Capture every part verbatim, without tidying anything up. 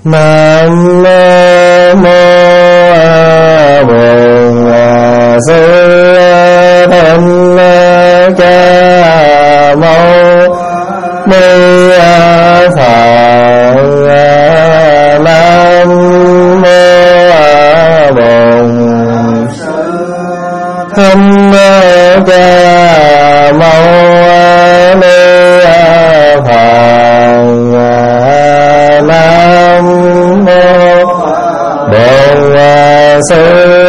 Nam mô Bổn Sư Thích Ca Mâu Ni Phật. Nam mô Bổn Sư Thích Ca Mâu Ni Phật. Nam mô Bổn Sư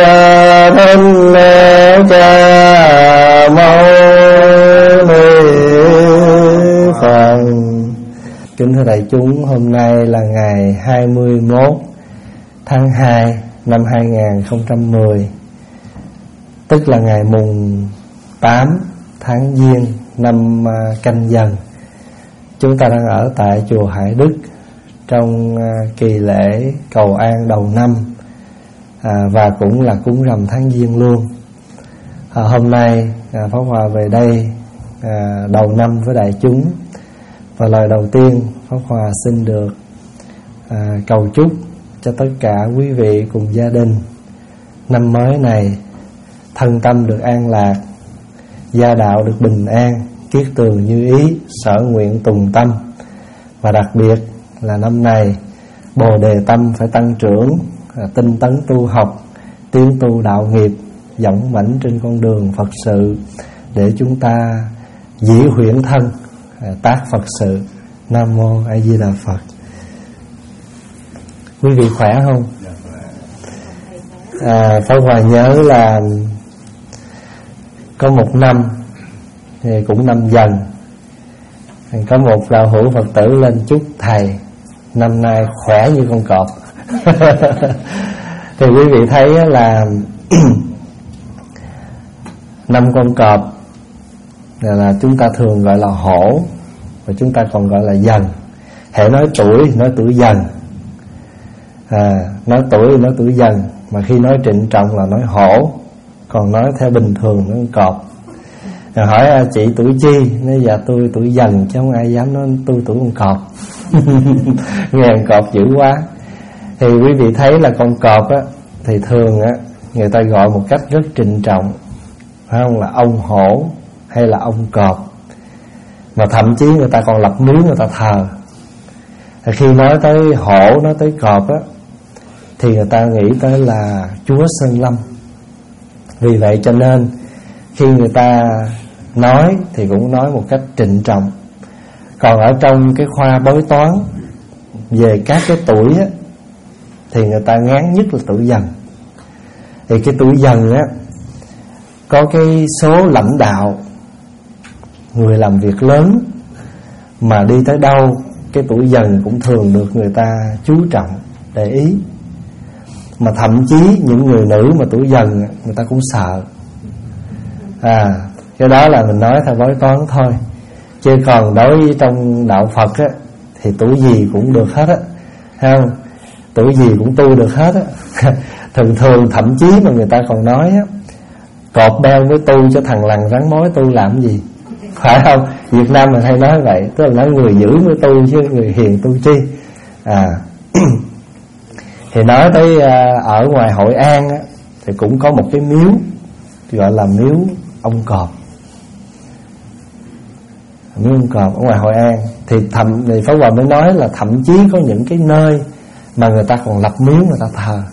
Thích Ca Mâu Ni Phật. Kính thưa đại chúng, hôm nay là ngày hai mươi mốt tháng hai năm hai nghìn không trăm mười, tức là ngày mùng tám tháng Giêng năm Canh Dần. Chúng ta đang ở tại chùa Hải Đức trong kỳ lễ cầu an đầu năm, à, và cũng là cúng rằm tháng Giêng luôn. à, Hôm nay à, Pháp Hòa về đây à, đầu năm với đại chúng. Và lời đầu tiên Pháp Hòa xin được à, cầu chúc cho tất cả quý vị cùng gia đình năm mới này thân tâm được an lạc, gia đạo được bình an, kiết tường như ý, sở nguyện tùng tâm. Và đặc biệt là năm này bồ đề tâm phải tăng trưởng, tinh tấn tu học, tiến tu đạo nghiệp, dũng mãnh trên con đường Phật sự, để chúng ta dĩ huyễn thân tác Phật sự. Nam mô A Di Đà Phật. Quý vị khỏe không? À, Pháp Hòa nhớ là có một năm thì cũng năm Dần, có một đạo hữu Phật tử lên chúc thầy năm nay khỏe như con cọp. Thì quý vị thấy là năm con cọp là chúng ta thường gọi là hổ, và chúng ta còn gọi là Dần. Hễ nói tuổi nói tuổi Dần, à, nói tuổi nói tuổi Dần, mà khi nói trịnh trọng là nói hổ, còn nói theo bình thường nói cọp. Rồi hỏi chị tuổi chi, nói dạ tôi tuổi Dần, chứ không ai dám nói tôi tuổi con cọp. Nghe con cọp dữ quá. Thì quý vị thấy là con cọp á, thì thường á người ta gọi một cách rất trịnh trọng, phải không, là ông hổ hay là ông cọp. Mà thậm chí người ta còn lập miếu người ta thờ. Thì khi nói tới hổ, nói tới cọp á, thì người ta nghĩ tới là Chúa Sơn Lâm. Vì vậy cho nên khi người ta nói thì cũng nói một cách trịnh trọng. Còn ở trong cái khoa bói toán về các cái tuổi á, thì người ta ngán nhất là tuổi Dần. Thì cái tuổi Dần á có cái số lãnh đạo, người làm việc lớn, mà đi tới đâu cái tuổi Dần cũng thường được người ta chú trọng, để ý. Mà thậm chí những người nữ mà tuổi Dần người ta cũng sợ. À, cái đó là mình nói theo bói toán thôi. Chứ còn đối với trong đạo Phật á, thì tuổi gì cũng được hết á, thấy không? Tuổi gì cũng tu được hết á. Thường thường thậm chí mà người ta còn nói á, cọp beo mới tu cho thằng lằn rắn mối tu làm gì, phải không? Việt Nam mình hay nói vậy, tức là nói người dữ mới tu chứ người hiền tu chi. À thì nói tới ở ngoài Hội An á, thì cũng có một cái miếu gọi là miếu ông cọp. Miếu ông cọp ở ngoài Hội An. Thì thậm thì Pháp Hòa mới nói là thậm chí có những cái nơi mà người ta còn lập miếu người ta thờ.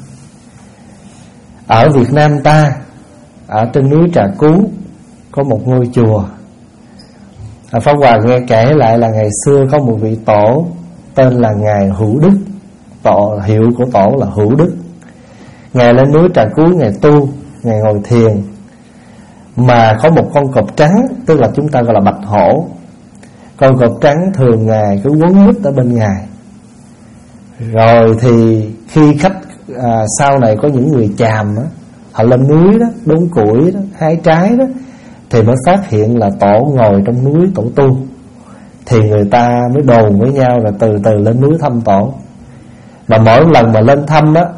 Ở Việt Nam ta, ở trên núi Trà Cú có một ngôi chùa. à, Pháp Hòa nghe kể lại là ngày xưa có một vị tổ tên là Ngài Hữu Đức. Tổ, hiệu của tổ là Hữu Đức. Ngài lên núi Trà Cú, Ngài tu, Ngài ngồi thiền. Mà có một con cọp trắng, tức là chúng ta gọi là bạch hổ. Con cọp trắng thường Ngài cứ quấn quýt ở bên Ngài. Rồi thì khi khách à, sau này có những người chàm á, họ lên núi đó, đốn củi đó, hái trái đó, thì mới phát hiện là tổ ngồi trong núi tổ tu. Thì người ta mới đồn với nhau là từ từ lên núi thăm tổ. Mà mỗi lần mà lên thăm á,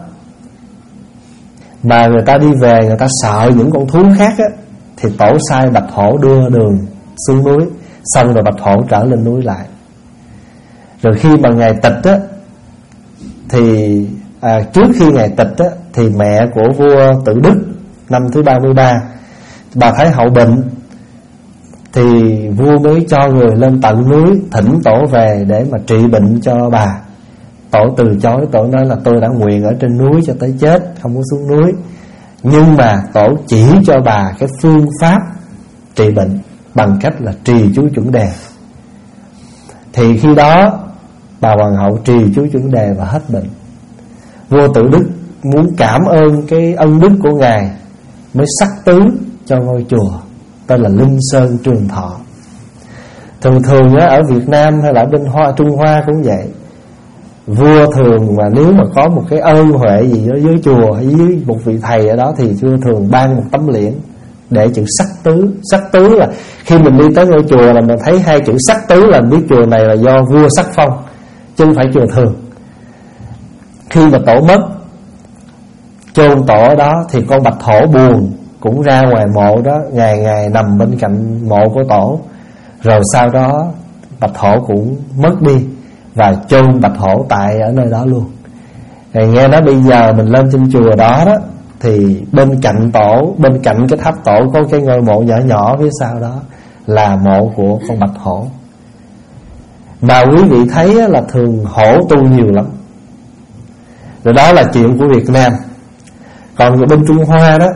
mà người ta đi về người ta sợ những con thú khác á, thì tổ sai bạch hổ đưa đường xuống núi, xong rồi bạch hổ trở lên núi lại. Rồi khi mà Ngài tịch á, thì à, trước khi Ngài tịch á, thì mẹ của vua Tự Đức năm thứ ba mươi ba, bà Thái Hậu bệnh, thì vua mới cho người lên tận núi thỉnh tổ về để mà trị bệnh cho bà. Tổ từ chối, tổ nói là tôi đã nguyện ở trên núi cho tới chết, không có xuống núi. Nhưng mà tổ chỉ cho bà cái phương pháp trị bệnh bằng cách là trì chú chuẩn đề. Thì khi đó bà hoàng hậu trì chú chuẩn đề và hết bệnh. Vua Tự Đức muốn cảm ơn cái ân đức của Ngài mới sắc tứ cho ngôi chùa tên là Linh Sơn Trường Thọ. Thường thường á, ở Việt Nam hay là bên Hoa, Trung Hoa cũng vậy. Vua thường mà nếu mà có một cái ơn huệ gì đó với chùa hay với một vị thầy ở đó, thì vua thường ban một tấm liễn để chữ sắc tứ. Sắc tứ là khi mình đi tới ngôi chùa là mình thấy hai chữ sắc tứ là biết chùa này là do vua sắc phong, chứ không phải chùa thường. Khi mà tổ mất, chôn tổ ở đó, thì con bạch hổ buồn cũng ra ngoài mộ đó, ngày ngày nằm bên cạnh mộ của tổ. Rồi sau đó bạch hổ cũng mất đi và chôn bạch hổ tại ở nơi đó luôn. Rồi nghe nói bây giờ mình lên trên chùa đó đó, thì bên cạnh tổ, bên cạnh cái tháp tổ có cái ngôi mộ nhỏ nhỏ phía sau đó là mộ của con bạch hổ. Mà quý vị thấy là thường hổ tu nhiều lắm. Rồi đó là chuyện của Việt Nam. Còn ở bên Trung Hoa đó,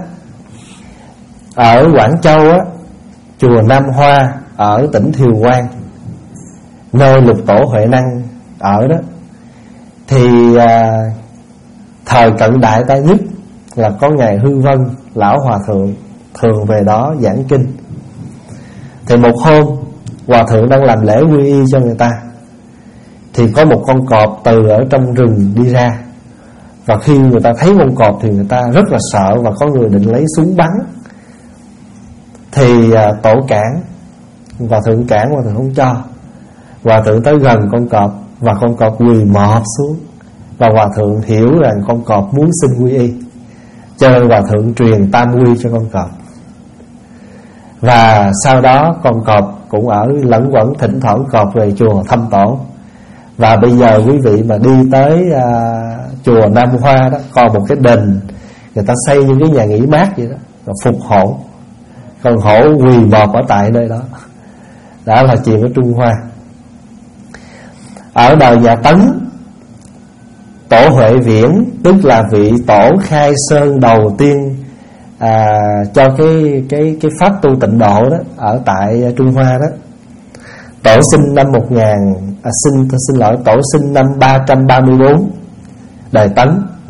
ở Quảng Châu á, chùa Nam Hoa ở tỉnh Thiều Quang, nơi lục tổ Huệ Năng ở đó, thì à, thời cận đại ta nhất là có Ngài Hư Vân Lão Hòa Thượng thường về đó giảng kinh. Thì một hôm Hòa Thượng đang làm lễ quy y cho người ta, thì có một con cọp từ ở trong rừng đi ra. Và khi người ta thấy con cọp thì người ta rất là sợ, và có người định lấy súng bắn. Thì à, tổ cản, Hòa Thượng cản, Hòa Thượng không cho. Hòa Thượng tới gần con cọp và con cọp quỳ mọp xuống, và Hòa Thượng hiểu rằng con cọp muốn xin quy y, cho nên Hòa Thượng truyền tam quy cho con cọp. Và sau đó con cọp cũng ở lẫn quẩn, thỉnh thoảng cọp về chùa thăm tổ. Và bây giờ quý vị mà đi tới à, chùa Nam Hoa đó, còn một cái đền người ta xây những cái nhà nghỉ mát vậy đó, rồi phục hổ. Con hổ quỳ mọp ở tại nơi đó. Đó là chuyện ở Trung Hoa. Ở đời nhà Tấn, tổ Huệ Viễn, tức là vị tổ khai sơn đầu tiên à, cho cái cái cái pháp tu tịnh độ đó ở tại Trung Hoa đó. Tổ sinh năm một ngàn à, sinh xin lỗi tổ sinh năm ba trăm ba mươi bốn đời Tấn.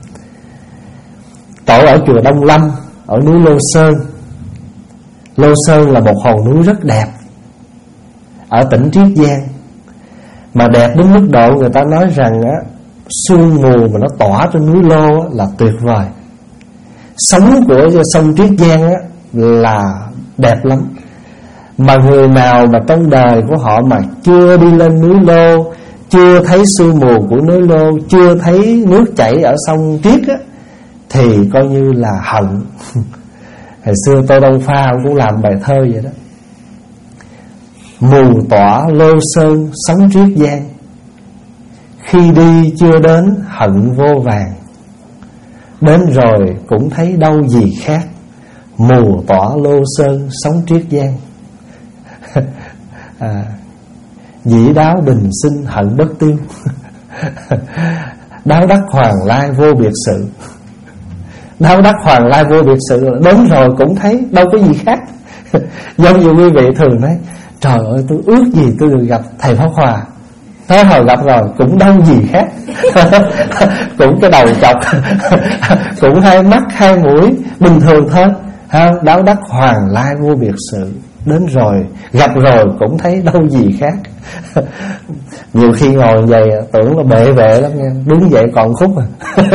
Tổ ở chùa Đông Lâm ở núi Lô Sơn. Lô Sơn là một hòn núi rất đẹp ở tỉnh Triết Giang, mà đẹp đến mức độ người ta nói rằng á, sương mù mà nó tỏa trên núi Lô á, là tuyệt vời. Sóng của sông Triết Giang á, là đẹp lắm. Mà người nào mà trong đời của họ mà chưa đi lên núi Lô, chưa thấy sương mù của núi Lô, chưa thấy nước chảy ở sông Triết á, thì coi như là hận. Hồi xưa Tô Đông Pha cũng làm bài thơ vậy đó: mù tỏa Lô Sơn sóng Triết Giang, khi đi chưa đến hận vô vàng, đến rồi cũng thấy đâu gì khác, mù tỏa Lô Sơn sóng Triết Giang. à, Dĩ đáo bình sinh hận bất tiêu, đáo đắc hoàng lai vô biệt sự. Đáo đắc hoàng lai vô biệt sự là đến rồi cũng thấy đâu có gì khác. Giống như quý vị thường nói: trời ơi, tôi ước gì tôi được gặp thầy Pháp Hòa. Thế hồi gặp rồi cũng đâu gì khác. Cũng cái đầu chọc, cũng hai mắt hai mũi bình thường thôi. Đáo đắc hoàng lai vô biệt sự, đến rồi gặp rồi cũng thấy đâu gì khác. Nhiều khi ngồi vậy tưởng là bệ vệ lắm nha, đứng dậy còn khúc à.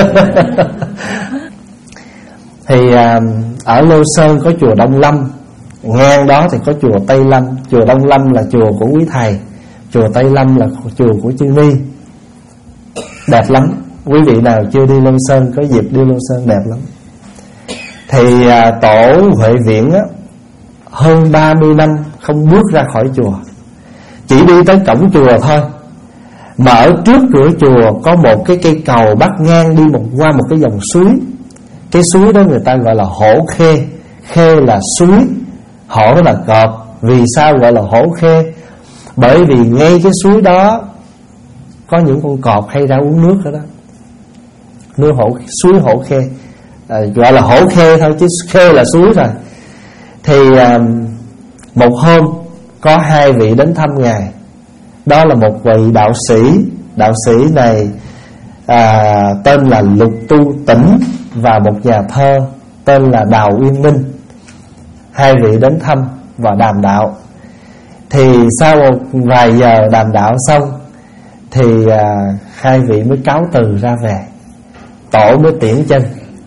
Thì à, ở Lô Sơn có chùa Đông Lâm, ngang đó thì có chùa Tây Lâm. Chùa Đông Lâm là chùa của quý thầy, chùa Tây Lâm là chùa của chư ni. Đẹp lắm. Quý vị nào chưa đi Lô Sơn có dịp đi Lô Sơn, đẹp lắm. Thì à, tổ Huệ Viễn á, hơn ba mươi năm không bước ra khỏi chùa, chỉ đi tới cổng chùa thôi Mà ở trước cửa chùa có một cái cây cầu bắc ngang đi một qua một cái dòng suối. Cái suối đó người ta gọi là Hổ Khê. Khê là suối, hổ là cọp. Vì sao gọi là Hổ Khê? Bởi vì ngay cái suối đó có những con cọp hay ra uống nước ở đó. Nước hổ, suối Hổ Khê, à, gọi là Hổ Khê thôi chứ Khê là suối rồi. Thì à, một hôm có hai vị đến thăm Ngài. Đó là một vị đạo sĩ. Đạo sĩ này à, tên là Lục Tu Tĩnh, và một nhà thơ tên là Đào Uyên Minh. Hai vị đến thăm và đàm đạo. Thì sau một vài giờ đàm đạo xong thì à, hai vị mới cáo từ ra về. Tổ mới tiễn chân.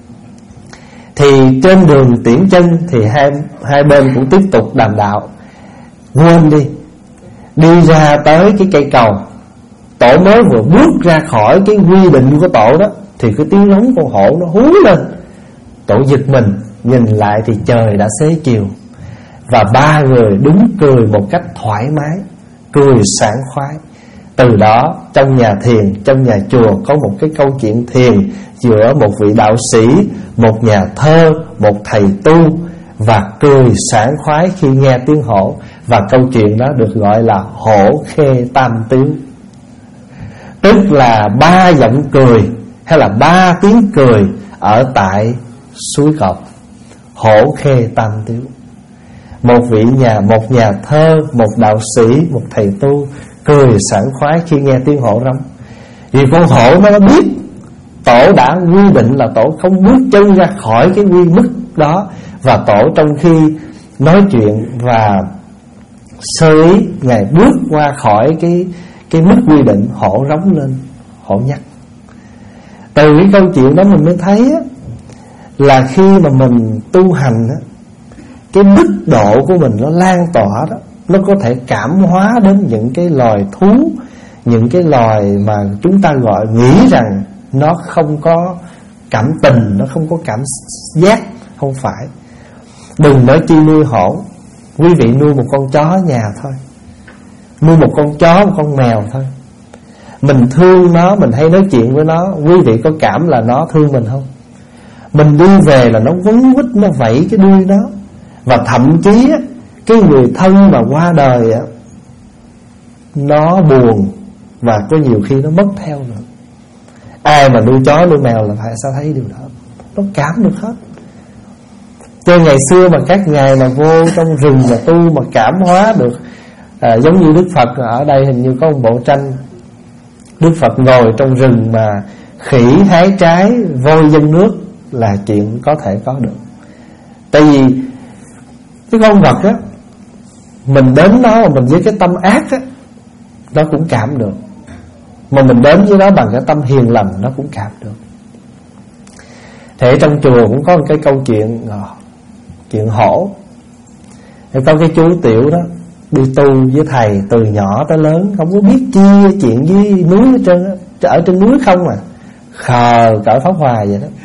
Thì trên đường tiễn chân thì hai, hai bên cũng tiếp tục đàm đạo. Quên đi, đi ra tới cái cây cầu, tổ mới vừa bước ra khỏi cái quy định của tổ đó thì cái tiếng rống con hổ nó hú lên. Tổ giật mình, nhìn lại thì trời đã xế chiều. Và ba người đúng cười một cách thoải mái, cười sảng khoái. Từ đó trong nhà thiền, trong nhà chùa có một cái câu chuyện thiền giữa một vị đạo sĩ, một nhà thơ, một thầy tu, và cười sảng khoái khi nghe tiếng hổ. Và câu chuyện đó được gọi là Hổ Khê Tam Tiếu. Tức là ba giọng cười hay là ba tiếng cười ở tại suối cọp. Hổ Khê Tam Tiếu. Một vị nhà, một nhà thơ, một đạo sĩ, một thầy tu cười sảng khoái khi nghe tiếng hổ rống. Vì con hổ nó biết tổ đã quy định là tổ không bước chân ra khỏi cái quy mức đó. Và tổ trong khi nói chuyện và sơ ý, Ngài bước qua khỏi cái, cái mức quy định, hổ rống lên, hổ nhắc. Từ cái câu chuyện đó mình mới thấy á, là khi mà mình tu hành á, cái mức độ của mình nó lan tỏa đó, nó có thể cảm hóa đến những cái loài thú, những cái loài mà chúng ta gọi nghĩ rằng nó không có cảm tình, nó không có cảm giác. Không phải. Đừng nói chi nuôi hổ. Quý vị nuôi một con chó ở nhà thôi, nuôi một con chó, một con mèo thôi, mình thương nó, mình hay nói chuyện với nó, quý vị có cảm là nó thương mình không? Mình đi về là nó quấn quýt, nó vẫy cái đuôi nó. Và thậm chí á, cái người thân mà qua đời á, nó buồn và có nhiều khi nó mất theo nữa. Ai mà nuôi chó nuôi mèo là phải sao thấy điều đó, nó cảm được hết. Cho ngày xưa mà các ngài mà vô trong rừng mà tu mà cảm hóa được, à, giống như Đức Phật ở đây hình như có một bộ tranh Đức Phật ngồi trong rừng mà khỉ hái trái, voi dâng nước, là chuyện có thể có được. Tại vì cái con vật á, mình đến nó mà mình với cái tâm ác á, nó cũng cảm được. Mà mình đến với nó bằng cái tâm hiền lành, nó cũng cảm được. Thế trong chùa cũng có một cái câu chuyện, chuyện hổ. Thì có cái chú Tiểu đó đi tu với thầy từ nhỏ tới lớn, không có biết chi chuyện với núi hết trơn á, ở trên núi không à, khờ cỡ Pháp Hòa vậy đó.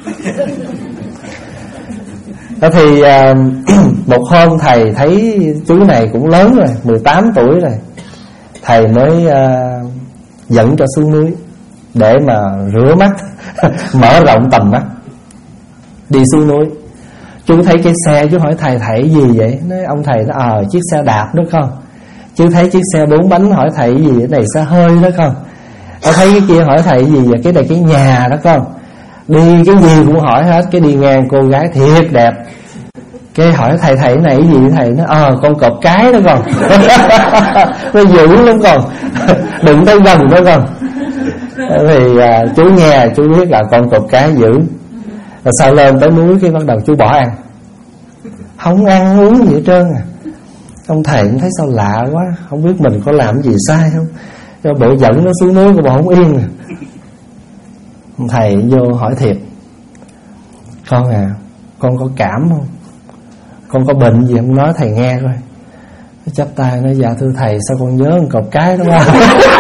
Đó thì một hôm thầy thấy chú này cũng lớn rồi, mười tám tuổi rồi. Thầy mới uh, dẫn cho xuống núi để mà rửa mắt, mở rộng tầm mắt. Đi xuống núi, chú thấy cái xe, chú hỏi thầy thầy gì vậy? Nói ông thầy nó ờ à, chiếc xe đạp đó con. Chú thấy chiếc xe bốn bánh, hỏi thầy gì? Cái này xe hơi đó con. Nó thấy cái kia hỏi thầy gì vậy? Cái này cái nhà đó con. Đi cái gì cũng hỏi hết. Cái đi ngang cô gái thiệt đẹp, cái hỏi thầy thầy cái này cái gì? Thầy nó ờ à, con cọp cái đó con. Nó dữ lắm con. Đừng tới gần đó con. Thì à, chú nghe, chú biết là con cọp cái dữ. Rồi sau lên tới núi cái bắt đầu chú bỏ ăn, không ăn uống gì hết trơn à. Ông thầy cũng thấy sao lạ quá, không biết mình có làm gì sai không, cho bộ dẫn nó xuống núi, bộ không yên à. Ông thầy vô hỏi thiệt: con à, con có cảm không? Con có bệnh gì không, nói thầy nghe coi. Nó chắp tay nói: dạ thưa thầy, sao con nhớ con cọp cái đó quá.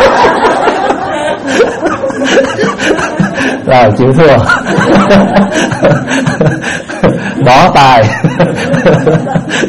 Rồi chịu thua. Bỏ tài.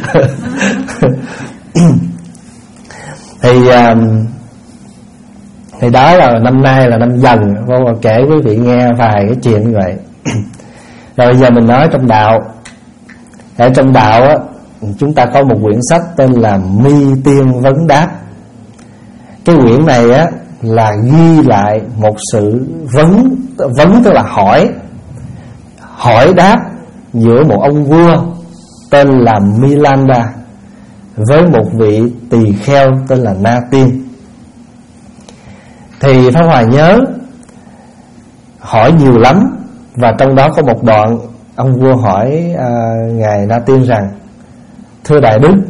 Thì um, Thì đó là năm nay là năm Dần. Con kể quý vị nghe vài cái chuyện như vậy. Rồi bây giờ mình nói trong đạo. Ở trong đạo á, chúng ta có một quyển sách tên là Mi Tiên Vấn Đáp. Cái quyển này á là ghi lại một sự vấn, vấn tức là hỏi, hỏi đáp giữa một ông vua tên là Milanda với một vị tỳ kheo tên là Na Tiên. Thì Pháp Hòa nhớ hỏi nhiều lắm, và trong đó có một đoạn ông vua hỏi à, ngài Na Tiên rằng: thưa Đại Đức,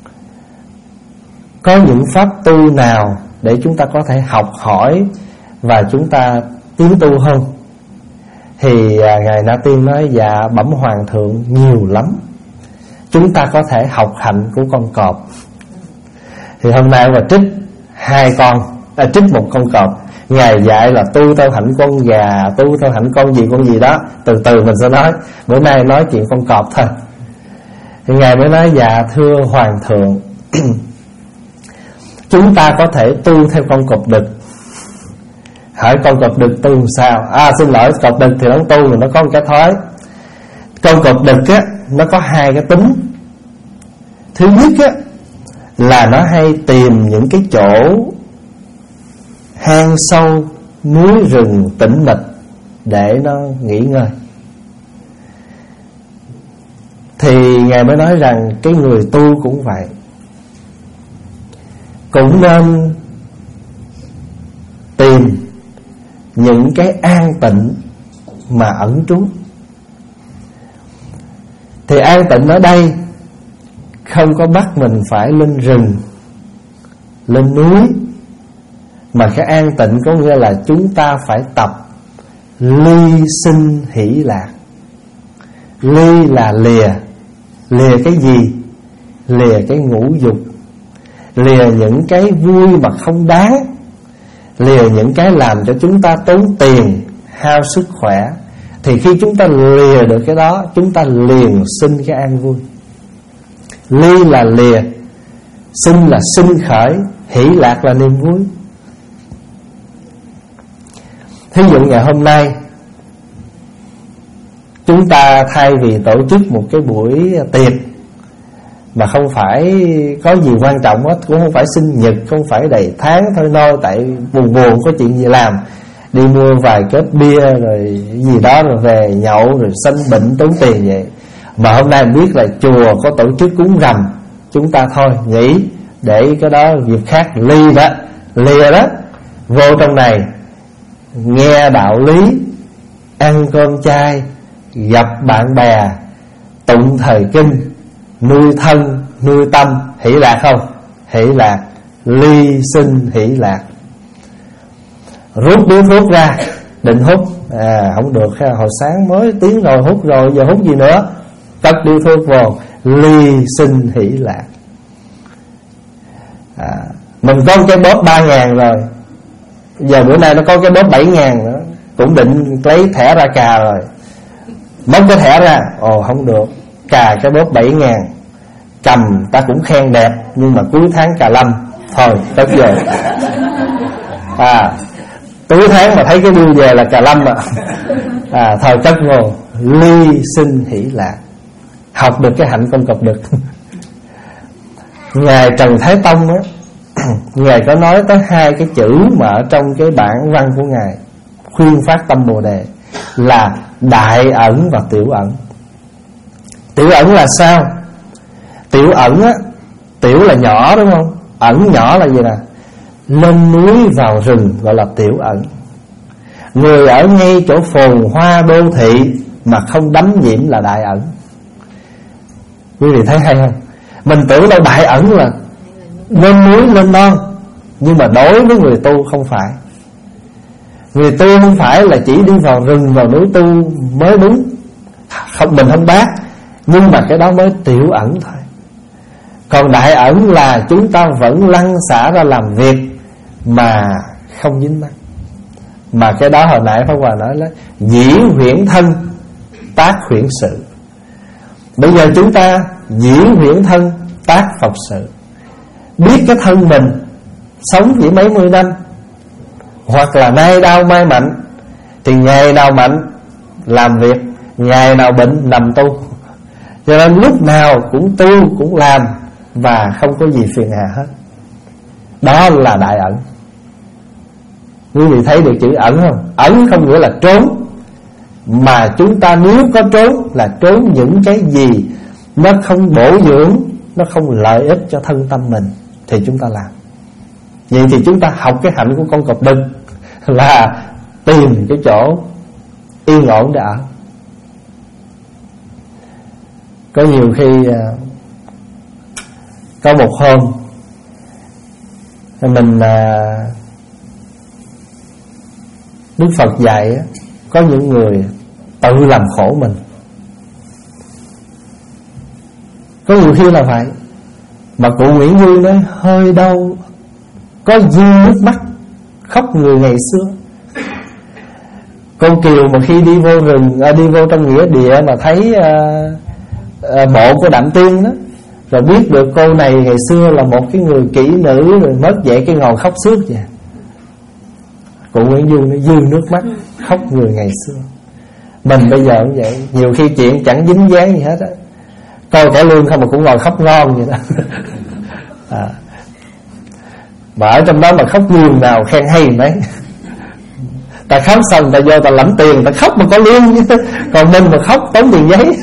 có những pháp tu nào để chúng ta có thể học hỏi và chúng ta tiến tu hơn? Thì à, ngài Na Tiên nói: dạ bẩm Hoàng thượng, nhiều lắm. Chúng ta có thể học hạnh của con cọp. Thì hôm nay mà trích hai con à, trích một con cọp. Ngài dạy là tu theo hạnh con gà, tu theo hạnh con gì con gì đó, từ từ mình sẽ nói. Bữa nay nói chuyện con cọp thôi. Thì ngài mới nói: dạ thưa Hoàng thượng, chúng ta có thể tu theo con cọp đực. Hỏi con cọp đực tu làm sao? À xin lỗi, cọp đực thì nó tu mà nó có một cái thói. Con cọp đực á, nó có hai cái tính. Thứ nhất á, là nó hay tìm những cái chỗ hang sâu, núi rừng tĩnh mịch để nó nghỉ ngơi. Thì ngài mới nói rằng cái người tu cũng vậy, cũng nên tìm những cái an tịnh mà ẩn trú. Thì an tịnh ở đây không có bắt mình phải lên rừng, lên núi, mà cái an tịnh có nghĩa là chúng ta phải tập ly sinh hỷ lạc. Ly là lìa. Lìa cái gì? Lìa cái ngũ dục, lìa những cái vui mà không đáng, lìa những cái làm cho chúng ta tốn tiền, hao sức khỏe. Thì khi chúng ta lìa được cái đó, chúng ta liền sinh cái an vui. Ly là lìa, sinh là sinh khởi, hỷ lạc là niềm vui. Thí dụ ngày hôm nay chúng ta thay vì tổ chức một cái buổi tiệc mà không phải có gì quan trọng hết, cũng không phải sinh nhật, không phải đầy tháng thôi nôi, tại buồn buồn có chuyện gì làm, đi mua vài kết bia rồi gì đó rồi về nhậu rồi sanh bệnh tốn tiền vậy. Mà hôm nay biết là chùa có tổ chức cúng rằm, chúng ta thôi nghỉ để cái đó việc khác. Ly đó, lìa đó, vô trong này nghe đạo lý, ăn cơm chay, gặp bạn bè, tụng thời kinh, nuôi thân, nuôi tâm, hỷ lạc không? Hỷ lạc, ly sinh hỷ lạc. Rút điếu thuốc ra, định hút, à không được, hồi sáng mới tiếng rồi hút rồi, giờ hút gì nữa? Cất điếu thuốc vô, ly sinh hỷ lạc. à, Mình có cái bóp ba ngàn rồi, giờ bữa nay nó có cái bóp bảy ngàn nữa, cũng định lấy thẻ ra cà rồi, móc cái thẻ ra, ồ không được, cà cái bóp bảy ngàn, cầm ta cũng khen đẹp, nhưng mà cuối tháng cà lâm, thôi cất về. À cuối tháng mà thấy cái bill về là cà lâm à, à thôi cất vô, ly sinh hỷ lạc. Học được cái hạnh con cọp đực. Ngài Trần Thái Tông á, ngài có nói tới hai cái chữ mà ở trong cái bản văn của ngài khuyên phát tâm Bồ Đề là đại ẩn và tiểu ẩn. Tiểu ẩn là sao? Tiểu ẩn á, tiểu là nhỏ đúng không? Ẩn nhỏ là gì nè? Lên núi vào rừng gọi là tiểu ẩn. Người ở ngay chỗ phồn hoa đô thị mà không đắm nhiễm là đại ẩn. Quý vị thấy hay không? Mình tưởng đâu đại ẩn là lên núi lên non, nhưng mà đối với người tu không phải. Người tu không phải là chỉ đi vào rừng vào núi tu mới đúng, không, mình không bác, nhưng mà cái đó mới tiểu ẩn thôi. Còn đại ẩn là chúng ta vẫn lăn xả ra làm việc mà không dính mắc. Mà cái đó hồi nãy Pháp Hòa nói là dĩ huyễn thân tác huyễn sự. Bây giờ chúng ta dĩ huyễn thân tác Phật sự. Biết cái thân mình sống chỉ mấy mươi năm, hoặc là nay đau mai mạnh, thì ngày nào mạnh làm việc, ngày nào bệnh nằm tu. Cho nên lúc nào cũng tu, cũng làm, và không có gì phiền hà hết. Đó là đại ẩn. Quý vị thấy được chữ ẩn không? Ẩn không nghĩa là trốn, mà chúng ta nếu có trốn là trốn những cái gì nó không bổ dưỡng, nó không lợi ích cho thân tâm mình, thì chúng ta làm. Vậy thì chúng ta học cái hạnh của con cọp đực là tìm cái chỗ yên ổn để ở. Có nhiều khi có một hôm mình Đức Phật dạy có những người tự làm khổ mình. Có nhiều khi là vậy. Mà cụ Nguyễn Duy nói hơi đau có dư nước mắt khóc người ngày xưa. Cô Kiều mà khi đi vô rừng, à, đi vô trong nghĩa địa mà thấy à, à, mộ của Đạm Tiên đó, rồi biết được cô này ngày xưa là một cái người kỹ nữ, rồi mất dạy cái ngồi khóc sướt vậy. Cụ Nguyễn Dương nó dư nước mắt khóc người ngày xưa. Mình bây giờ cũng vậy, nhiều khi chuyện chẳng dính dáng gì hết á, coi cải lương không mà cũng ngồi khóc ngon vậy đó. À, mà ở trong đó mà khóc giường nào khen hay mấy. Ta khóc xong ta vô ta lãnh tiền, ta khóc mà có lương chứ. Còn mình mà khóc tốn tiền giấy.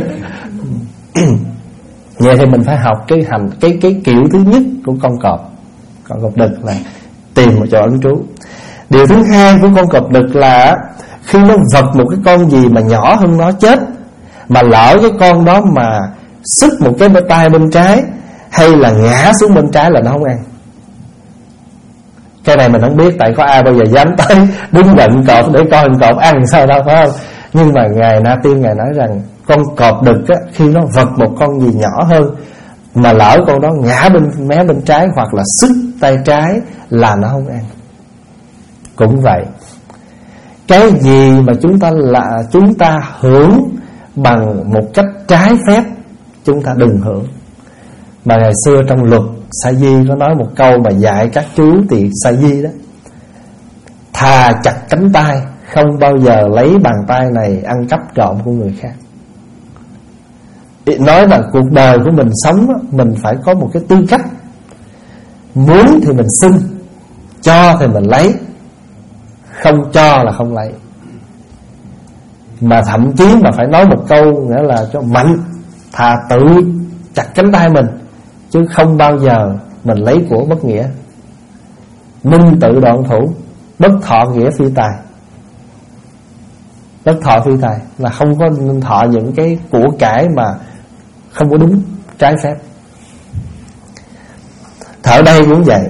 Vậy thì mình phải học cái hành cái cái kiểu thứ nhất của con cọp. Con cọp đực là tìm một chỗ ẩn trú. Điều thứ hai của con cọp đực là khi nó vật một cái con gì mà nhỏ hơn nó chết, mà lỡ cái con đó mà sức một cái tay bên trái hay là ngã xuống bên trái là nó không ăn. Cái này mình không biết, tại có ai bao giờ dám tới đứng gần cọp để coi cọp ăn sao đâu, phải không? Nhưng mà Ngài Na Tiên Ngài nói rằng con cọp đực á, khi nó vật một con gì nhỏ hơn mà lỡ con đó ngã bên mé bên trái hoặc là sức tay trái là nó không ăn. Cũng vậy, cái gì mà chúng ta là chúng ta hưởng bằng một cách trái phép, chúng ta đừng hưởng. Mà ngày xưa trong luật Sa Di có nói một câu mà dạy các chú thì Sa Di đó: thà chặt cánh tay, không bao giờ lấy bàn tay này ăn cắp trộm của người khác. Nói là cuộc đời của mình sống, mình phải có một cái tư cách. Muốn thì mình xin, cho thì mình lấy, không cho là không lấy. Mà thậm chí mà phải nói một câu nghĩa là cho mạnh, thà tự chặt cánh tay mình, chứ không bao giờ mình lấy của bất nghĩa. Minh tự đoạn thủ, bất thọ nghĩa phi tài. Bất thọ phi tài là không có thọ những cái của cải mà không có đúng, trái phép. Ở đây cũng vậy.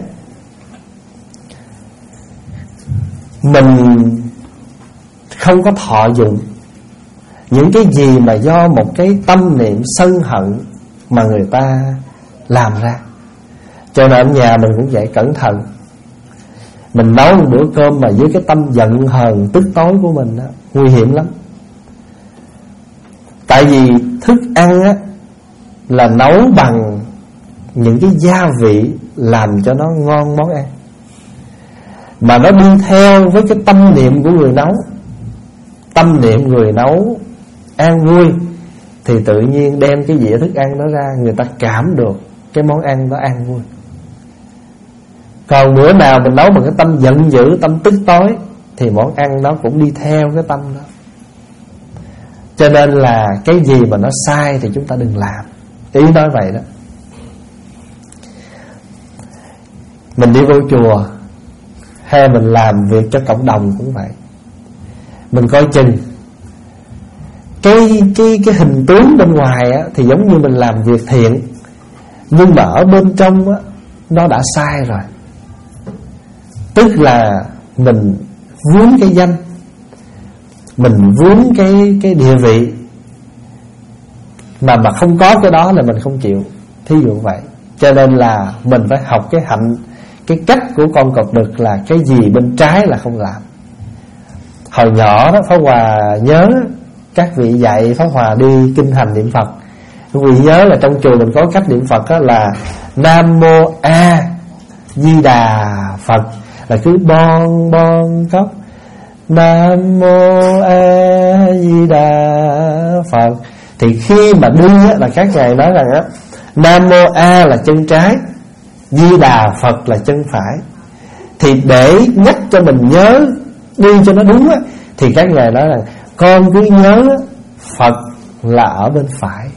Mình không có thọ dụng những cái gì mà do một cái tâm niệm sân hận mà người ta làm ra. Cho nên ở nhà mình cũng vậy, cẩn thận. Mình nấu một bữa cơm mà với cái tâm giận hờn tức tối của mình đó, nguy hiểm lắm. Tại vì thức ăn á, là nấu bằng những cái gia vị làm cho nó ngon món ăn, mà nó đi theo với cái tâm niệm của người nấu. Tâm niệm người nấu an vui thì tự nhiên đem cái dĩa thức ăn đó ra, người ta cảm được cái món ăn đó an vui. Còn bữa nào mình nấu bằng cái tâm giận dữ, tâm tức tối, thì món ăn nó cũng đi theo cái tâm đó. Cho nên là cái gì mà nó sai thì chúng ta đừng làm. Ý nói vậy đó. Mình đi vô chùa hay mình làm việc cho cộng đồng cũng vậy. Mình coi chừng Cái, cái, cái hình tướng bên ngoài á, thì giống như mình làm việc thiện, nhưng mà ở bên trong á, nó đã sai rồi. Tức là mình vướng cái danh, mình vướng cái, cái địa vị, mà mà không có cái đó là mình không chịu. Thí dụ vậy. Cho nên là mình phải học cái hạnh, cái cách của con cọp đực là cái gì bên trái là không làm. Hồi nhỏ đó Pháp Hòa nhớ các vị dạy Pháp Hòa đi kinh hành niệm Phật. Quý vị nhớ là trong chùa mình có cách niệm Phật đó là Nam Mô A Di Đà Phật, là cứ bon bon khóc Nam Mô A Di Đà Phật. Thì khi mà đi á, là các ngài nói rằng á, Nam Mô A là chân trái, Di Đà Phật là chân phải. Thì để nhắc cho mình nhớ đi cho nó đúng á, thì các ngài nói rằng con cứ nhớ Phật là ở bên phải.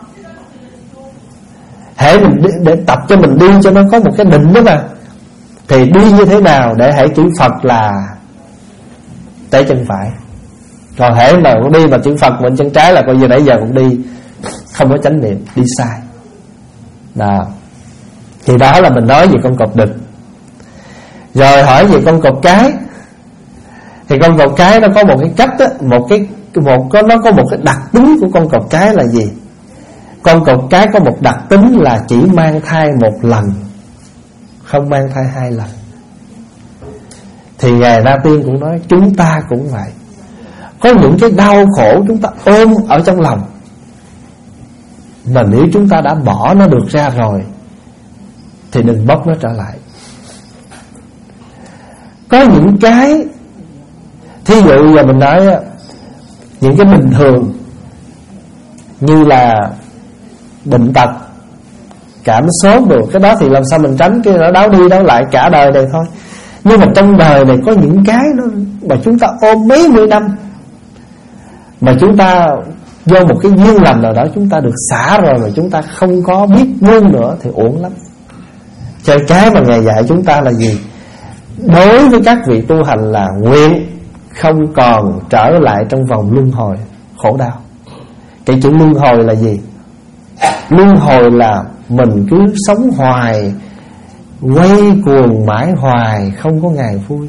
Hãy mình đi, để tập cho mình đi cho nó có một cái định đó mà. Thì đi như thế nào để hãy chữ Phật là tay chân phải. Còn hễ mà cũng đi mà chữ Phật bên chân trái là coi như nãy giờ cũng đi không có chánh niệm, đi sai. Đó. Thì đó là mình nói về con cọp đực. Rồi hỏi về con cọp cái. Thì con cọp cái nó có một cái cách đó, một cái một có nó có một cái đặc tính của con cọp cái là gì? Con cọp cái có một đặc tính là chỉ mang thai một lần, không mang thai hai lần. Thì Ngài Na Tiên cũng nói chúng ta cũng vậy. Có những cái đau khổ chúng ta ôm ở trong lòng, mà nếu chúng ta đã bỏ nó được ra rồi thì đừng bóc nó trở lại. Có những cái, thí dụ giờ mình nói những cái bình thường như là bệnh tật, cảm sốt được, cái đó thì làm sao mình tránh, cái nó đáo đi đáo lại cả đời này thôi. Nhưng mà trong đời này có những cái nó mà chúng ta ôm mấy mươi năm, mà chúng ta do một cái duyên lành nào đó chúng ta được xả rồi mà chúng ta không có biết buông nữa thì uổng lắm. Cho cái mà Ngài dạy chúng ta là gì? Đối với các vị tu hành là nguyện không còn trở lại trong vòng luân hồi khổ đau. Cái chữ luân hồi là gì? Luân hồi là mình cứ sống hoài, quay cuồng mãi hoài, không có ngày vui.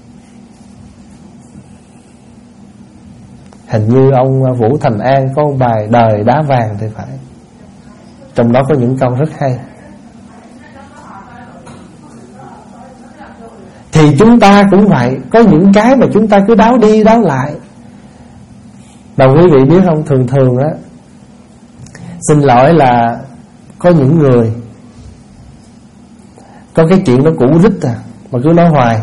Hình như ông Vũ Thành An có một bài Đời Đá Vàng thì phải, trong đó có những câu rất hay. Thì chúng ta cũng vậy, có những cái mà chúng ta cứ đáo đi đáo lại. Mà quý vị biết không, thường thường á, xin lỗi là có những người có cái chuyện nó cũ rích à, mà cứ nói hoài.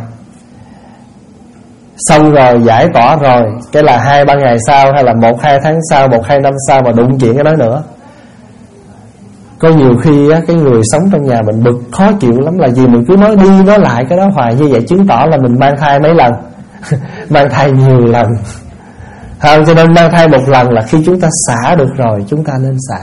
Xong rồi giải tỏa rồi, cái là hai ba ngày sau, hay là một hai tháng sau, một hai năm sau mà đụng chuyện cái đó nữa. Có nhiều khi á, cái người sống trong nhà mình bực khó chịu lắm, là vì mình cứ nói đi nói lại cái đó hoài. Như vậy chứng tỏ là mình mang thai mấy lần mang thai nhiều lần. Không, cho nên mang thai một lần là khi chúng ta xả được rồi, chúng ta nên xả.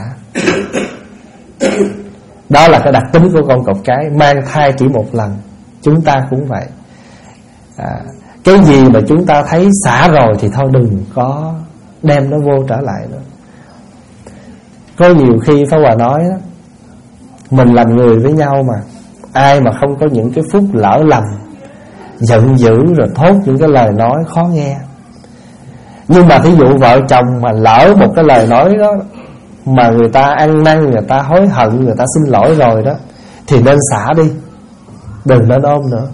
Đó là cái đặc tính của con cọp cái, mang thai chỉ một lần. Chúng ta cũng vậy. à, Cái gì mà chúng ta thấy xả rồi thì thôi đừng có đem nó vô trở lại nữa. Có nhiều khi Pháp Hòa nói đó, mình làm người với nhau mà, ai mà không có những cái phút lỡ lầm, giận dữ rồi thốt những cái lời nói khó nghe. Nhưng mà thí dụ vợ chồng mà lỡ một cái lời nói đó mà người ta ăn năn, người ta hối hận, người ta xin lỗi rồi đó, thì nên xả đi, đừng nên ôm nữa.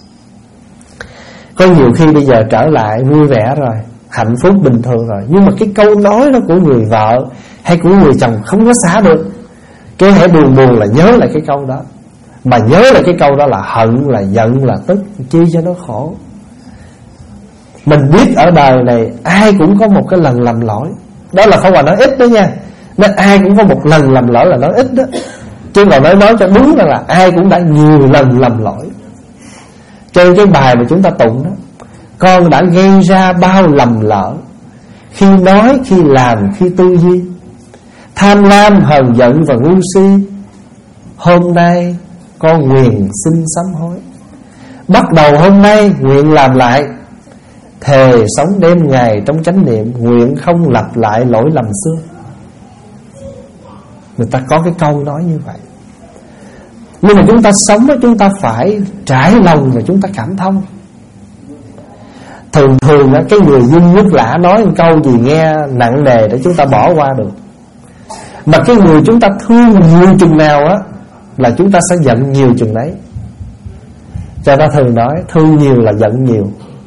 Có nhiều khi bây giờ trở lại vui vẻ rồi, hạnh phúc bình thường rồi, nhưng mà cái câu nói đó của người vợ hay của người chồng không có xả được. Cái hãy buồn buồn là nhớ lại cái câu đó. Mà nhớ lại cái câu đó là hận, là giận, là tức, chi cho nó khổ. Mình biết ở đời này ai cũng có một cái lần lầm lỗi. Đó là không phải nói ít đó nha, nên ai cũng có một lần lầm lỗi là nói ít đó. Chứ còn nói nói cho đúng là, là ai cũng đã nhiều lần lầm lỗi. Trên cái bài mà chúng ta tụng đó, con đã gây ra bao lầm lỡ, khi nói, khi làm, khi tư duy, tham lam, hờn giận và ngu si. Hôm nay con nguyện xin sám hối. Bắt đầu hôm nay nguyện làm lại, thề sống đêm ngày trong chánh niệm, nguyện không lặp lại lỗi lầm xưa. Người ta có cái câu nói như vậy. Nhưng mà chúng ta sống đó, chúng ta phải trải lòng và chúng ta cảm thông. Thường thường đó, cái người dưng nước lã nói một câu gì nghe nặng nề để chúng ta bỏ qua được. Mà cái người chúng ta thương nhiều chừng nào á, là chúng ta sẽ giận nhiều chừng đấy. Cho ta thường nói thương nhiều là giận nhiều.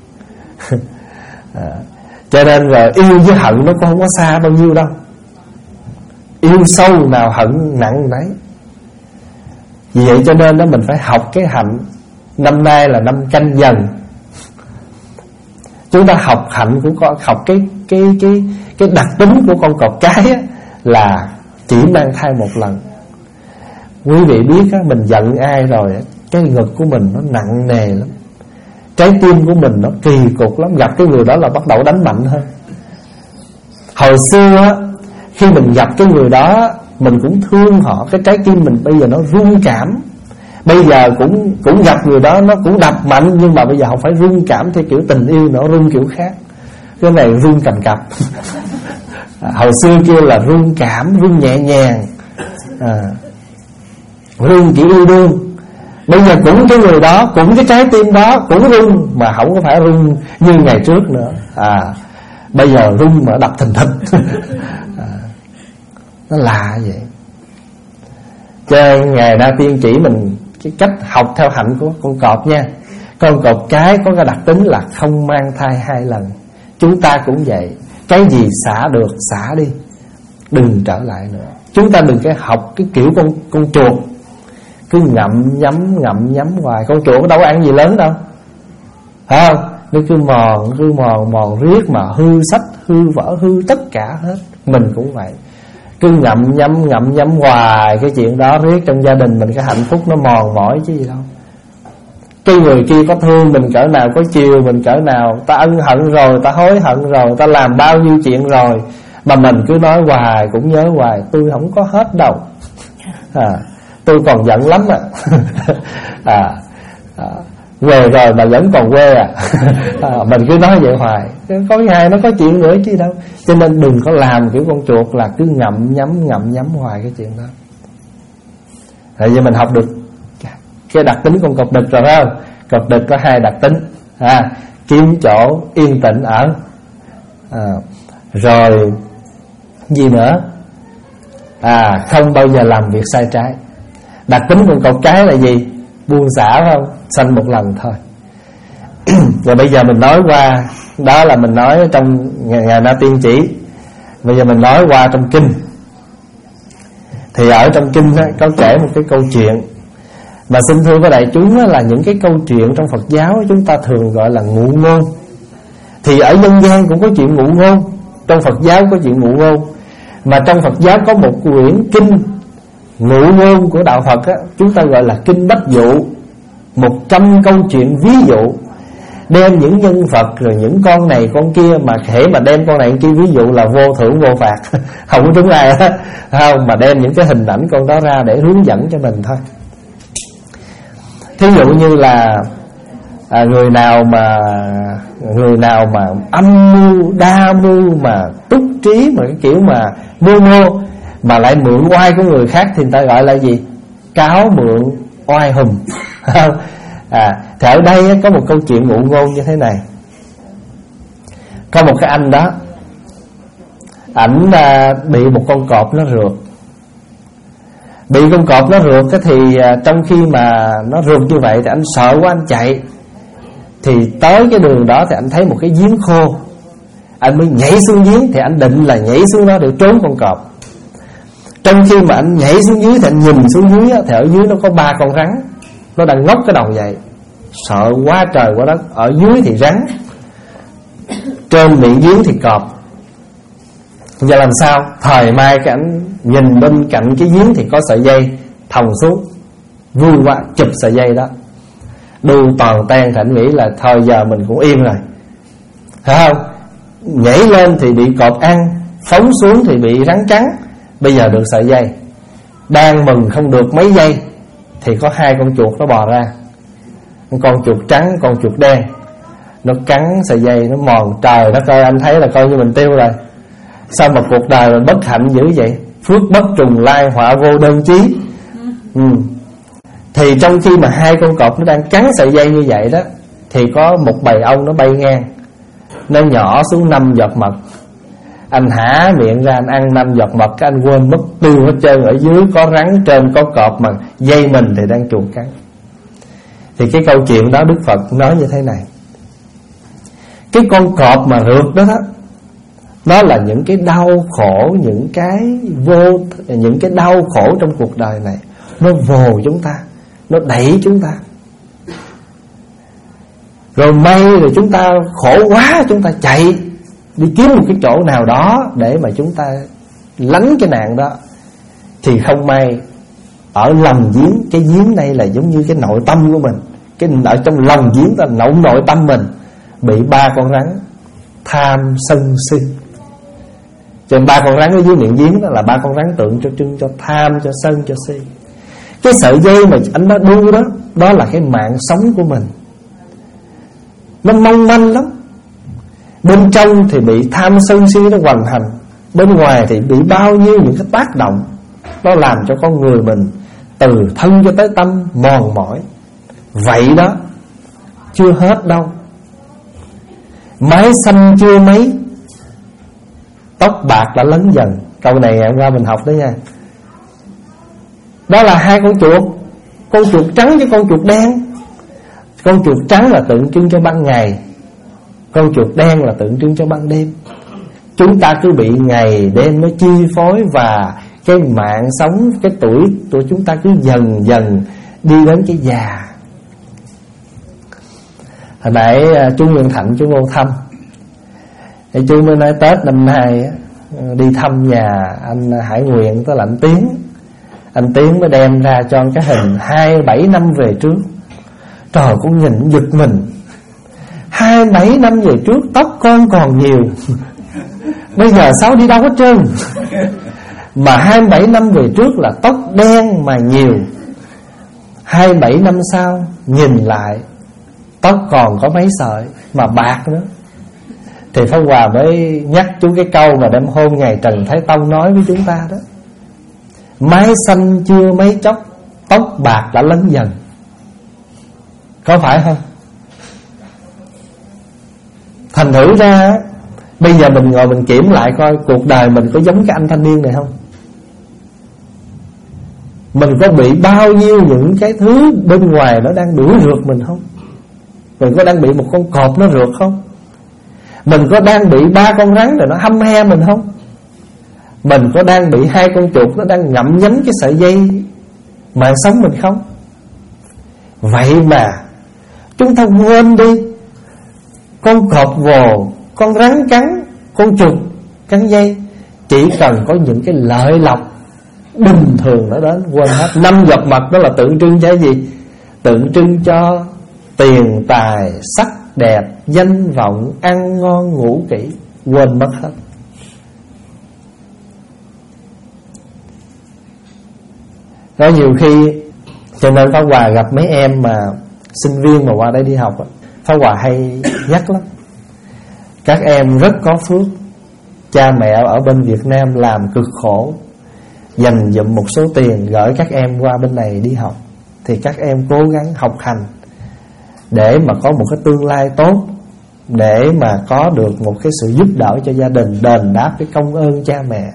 à, Cho nên rồi yêu với hận nó cũng không có xa bao nhiêu đâu. Yêu sâu nào hận nặng đấy. Vì vậy cho nên đó mình phải học cái hạnh Năm nay là năm Canh Dần. Chúng ta học hạnh của con, học cái cái cái cái đặc tính của con cọp cái á, là chỉ mang thai một lần. Quý vị biết á, mình giận ai rồi á, cái ngực của mình nó nặng nề lắm, trái tim của mình nó kỳ cục lắm. Gặp cái người đó là bắt đầu đánh mạnh hơn. Hồi xưa á, khi mình gặp cái người đó, mình cũng thương họ, cái trái tim mình bây giờ nó rung cảm. Bây giờ cũng cũng gặp người đó nó cũng đập mạnh, nhưng mà bây giờ không phải rung cảm theo kiểu tình yêu nữa, rung kiểu khác. Cái này rung cầm cập. Hồi xưa kia là rung cảm, rung nhẹ nhàng, à, rung chỉ yêu đương. Bây giờ cũng cái người đó, cũng cái trái tim đó cũng rung, mà không có phải rung như ngày trước nữa. À, bây giờ rung mà đập thình thịch. À, nó lạ vậy. Cho Ngài Na Tiên chỉ mình cái cách học theo hạnh của con cọp nha. Con cọp cái có cái đặc tính là không mang thai hai lần. Chúng ta cũng vậy. Cái gì xả được xả đi, đừng trở lại nữa. Chúng ta đừng cái học cái kiểu con con chuột, cứ ngậm nhấm ngậm nhấm hoài. Con chuột đâu có ăn gì lớn đâu, phải không? Nó cứ mòn, cứ mòn mòn riết mà hư sách, hư vỡ, hư tất cả hết. Mình cũng vậy, cứ ngậm nhấm ngậm nhấm hoài cái chuyện đó riết, trong gia đình mình cái hạnh phúc nó mòn mỏi chứ gì đâu. Cái người kia có thương mình cỡ nào, có chiều mình cỡ nào, ta ân hận rồi, ta hối hận rồi, ta làm bao nhiêu chuyện rồi, mà mình cứ nói hoài, cũng nhớ hoài. Tôi không có hết đâu, à, tôi còn giận lắm à. à, à Quê rồi mà vẫn còn quê à. À, mình cứ nói vậy hoài, có cái hai nó có chuyện nữa chứ đâu. Cho nên đừng có làm kiểu con chuột là cứ ngậm nhấm ngậm nhấm hoài cái chuyện đó. Tại vì mình học được cái đặc tính con cọp đực rồi phải không? Cọp đực có hai đặc tính, à, kiếm chỗ yên tĩnh ở, à, rồi gì nữa, à, không bao giờ làm việc sai trái. Đặc tính con cọp cái là gì? Buông xả, phải không? Sanh một lần thôi. Rồi bây giờ mình nói qua, đó là mình nói trong Ngài Na Tiên chỉ. Bây giờ mình nói qua trong kinh. Thì ở trong kinh đó, có kể một cái câu chuyện mà xin thưa với đại chúng là những cái câu chuyện trong Phật giáo chúng ta thường gọi là ngụ ngôn. Thì ở nhân gian cũng có chuyện ngụ ngôn, trong Phật giáo có chuyện ngụ ngôn. Mà trong Phật giáo có một quyển kinh ngụ ngôn của đạo Phật á, chúng ta gọi là kinh Bách Dụ. Một trăm câu chuyện ví dụ, đem những nhân vật rồi những con này con kia, mà thể mà đem con này con kia ví dụ là vô thưởng vô phạt, không có trúng ai hết, không, mà đem những cái hình ảnh con đó ra để hướng dẫn cho mình thôi. Thí dụ như là à, người nào mà người nào mà âm mưu đa mưu mà túc trí, mà cái kiểu mà mưu mô mà lại mượn oai của người khác thì người ta gọi là gì? Cáo mượn oai hùng. À, thì ở đây có một câu chuyện ngụ ngôn như thế này. Có một cái anh đó, ảnh à, bị một con cọp nó rượt. Bị con cọp nó rượt thì à, trong khi mà nó rượt như vậy thì anh sợ quá, anh chạy. Thì tới cái đường đó thì anh thấy một cái giếng khô, anh mới nhảy xuống giếng. Thì anh định là nhảy xuống đó để trốn con cọp. Trong khi mà anh nhảy xuống dưới thì anh nhìn xuống dưới á, thì ở dưới nó có ba con rắn, nó đang ngóc cái đầu vậy. Sợ quá trời quá đất. Ở dưới thì rắn, trên miệng giếng thì cọp. Giờ làm sao? Thời mai cái anh nhìn bên cạnh cái giếng thì có sợi dây thòng xuống, vui quá chụp sợi dây đó, đu toàn ten. Thì anh nghĩ là thôi giờ mình cũng yên rồi, phải không? Nhảy lên thì bị cọp ăn, phóng xuống thì bị rắn cắn. Bây giờ được sợi dây, đang mừng không được mấy giây thì có hai con chuột nó bò ra. Con chuột trắng, con chuột đen. Nó cắn sợi dây, nó mòn. Trời đất ơi, anh thấy là coi như mình tiêu rồi. Sao mà cuộc đời mình bất hạnh dữ vậy? Phước bất trùng lai, họa vô đơn chí. ừ. Thì trong khi mà hai con cọp nó đang cắn sợi dây như vậy đó, thì có một bầy ong nó bay ngang, nó nhỏ xuống năm giọt mật. Anh há miệng ra anh ăn năm giọt mật, cái anh quên mất tiêu hết trơn. Ở dưới có rắn, trên có cọp, mà dây mình thì đang chuột cắn. Thì cái câu chuyện đó Đức Phật nói như thế này. Cái con cọp mà rượt đó đó, nó là những cái đau khổ, những cái vô, những cái đau khổ trong cuộc đời này. Nó vồ chúng ta, nó đẩy chúng ta. Rồi may rồi chúng ta khổ quá, chúng ta chạy đi kiếm một cái chỗ nào đó để mà chúng ta lánh cái nạn đó, thì không may ở lòng giếng. Cái giếng này là giống như cái nội tâm của mình, cái ở trong lòng giếng ta nội nội tâm mình bị ba con rắn tham sân si. Cho nên ba con rắn ở dưới miệng giếng đó là ba con rắn tượng cho trưng cho tham, cho sân, cho si. Cái sợi dây mà anh đã đu đó, đó là cái mạng sống của mình. Nó mong manh lắm. Bên trong thì bị tham sân si nó hoành hành, bên ngoài thì bị bao nhiêu những cái tác động. Nó làm cho con người mình từ thân cho tới tâm mòn mỏi. Vậy đó, chưa hết đâu. Mái xanh chưa mấy, tóc bạc đã lấn dần. Câu này ngày hôm qua mình học đó nha. Đó là hai con chuột, con chuột trắng với con chuột đen. Con chuột trắng là tượng trưng cho ban ngày, con chuột đen là tượng trưng cho ban đêm. Chúng ta cứ bị ngày đêm nó chi phối, và cái mạng sống, cái tuổi của chúng ta cứ dần dần đi đến cái già. Hồi nãy chú Nguyên Thạnh chú vô thăm, thì chú mới nói Tết năm nay đi thăm nhà anh Hải Nguyện, tức là anh Tiến. Anh Tiến mới đem ra cho cái hình hai bảy năm về trước. Trời, con nhìn giật mình. Hai bảy năm về trước tóc con còn nhiều, bây giờ sao đi đâu hết trơn. Mà hai bảy năm về trước là tóc đen mà nhiều, hai bảy năm sau nhìn lại tóc còn có mấy sợi mà bạc nữa. Thì Pháp Hòa mới nhắc chú cái câu mà đêm hôm ngày Trần Thái Tông nói với chúng ta đó: mái xanh chưa mấy chốc, tóc bạc đã lấn dần. Có phải không? Thành thử ra bây giờ mình ngồi mình kiểm lại coi cuộc đời mình có giống cái anh thanh niên này không? Mình có bị bao nhiêu những cái thứ bên ngoài nó đang đuổi rượt mình không? Mình có đang bị một con cọp nó rượt không? Mình có đang bị ba con rắn rồi nó hăm he mình không? Mình có đang bị hai con chuột nó đang ngậm nhấm cái sợi dây mạng sống mình không? Vậy mà chúng ta quên đi. Con cọp vồ, con rắn cắn, con chuột cắn dây, chỉ cần có những cái lợi lộc bình thường nó đến, quên hết. Năm giọt mật đó là tượng trưng cho cái gì? Tượng trưng cho tiền tài, sắc đẹp, danh vọng, ăn ngon ngủ kỹ, quên mất hết. Có nhiều khi, cho nên Pháp Hòa gặp mấy em mà sinh viên mà qua đây đi học, Pháp Hòa hay nhắc lắm. Các em rất có phước, cha mẹ ở bên Việt Nam làm cực khổ, dành dụm một số tiền gửi các em qua bên này đi học. Thì các em cố gắng học hành để mà có một cái tương lai tốt, để mà có được một cái sự giúp đỡ cho gia đình, đền đáp cái công ơn cha mẹ.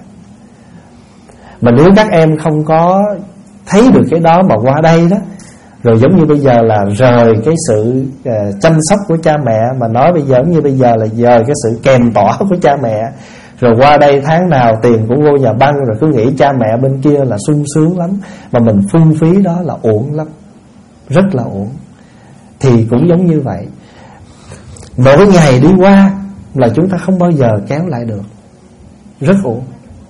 Mà nếu các em không có thấy được cái đó mà qua đây đó, rồi giống như bây giờ là rời cái sự uh, chăm sóc của cha mẹ, mà nói bây giờ giống như bây giờ là rời cái sự kèm tỏa của cha mẹ, rồi qua đây tháng nào tiền cũng vô nhà băng, rồi cứ nghĩ cha mẹ bên kia là sung sướng lắm, mà mình phung phí đó là uổng lắm, rất là uổng. Thì cũng giống như vậy, mỗi ngày đi qua là chúng ta không bao giờ kéo lại được, rất uổng.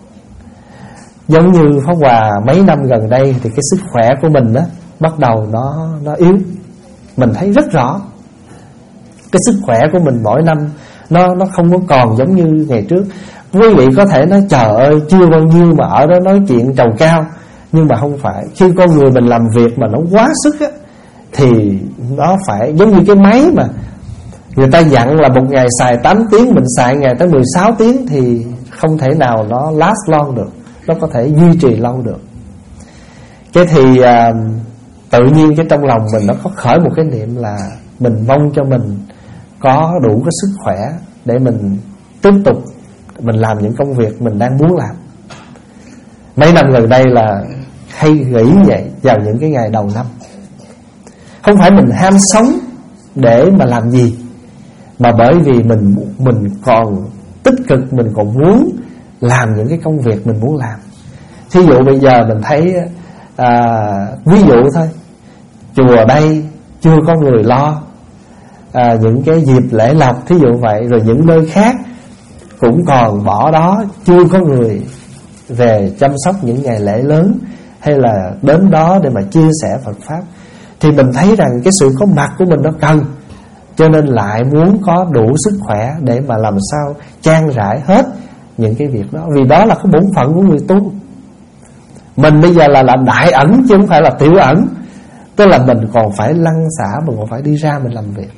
Giống như Pháp Hòa mấy năm gần đây thì cái sức khỏe của mình đó bắt đầu nó nó yếu. Mình thấy rất rõ cái sức khỏe của mình mỗi năm nó nó không có còn giống như ngày trước. Quý vị có thể nói trời ơi chưa bao nhiêu mà ở đó nói chuyện trầu cao, nhưng mà không phải. Khi con người mình làm việc mà nó quá sức á, thì nó phải giống như cái máy mà người ta dặn là một ngày xài tám tiếng, mình xài ngày tới mười sáu tiếng, thì không thể nào nó last long được, nó có thể duy trì lâu được. Cái thì à, tự nhiên cái trong lòng mình nó có khởi một cái niệm là mình mong cho mình có đủ cái sức khỏe để mình tiếp tục mình làm những công việc mình đang muốn làm. Mấy năm gần đây là hay nghĩ vậy vào những cái ngày đầu năm. Không phải mình ham sống để mà làm gì, mà bởi vì mình mình còn tích cực, mình còn muốn làm những cái công việc mình muốn làm. Thí dụ bây giờ mình thấy à, ví dụ thôi, chùa đây chưa có người lo, à, những cái dịp lễ lộc thí dụ vậy. Rồi những nơi khác cũng còn bỏ đó, chưa có người về chăm sóc những ngày lễ lớn, hay là đến đó để mà chia sẻ Phật Pháp. Thì mình thấy rằng cái sự có mặt của mình nó cần, cho nên lại muốn có đủ sức khỏe để mà làm sao trang rải hết những cái việc đó. Vì đó là cái bổn phận của người tu. Mình bây giờ là làm đại ẩn chứ không phải là tiểu ẩn. Tức là mình còn phải lăn xả, mình còn phải đi ra mình làm việc.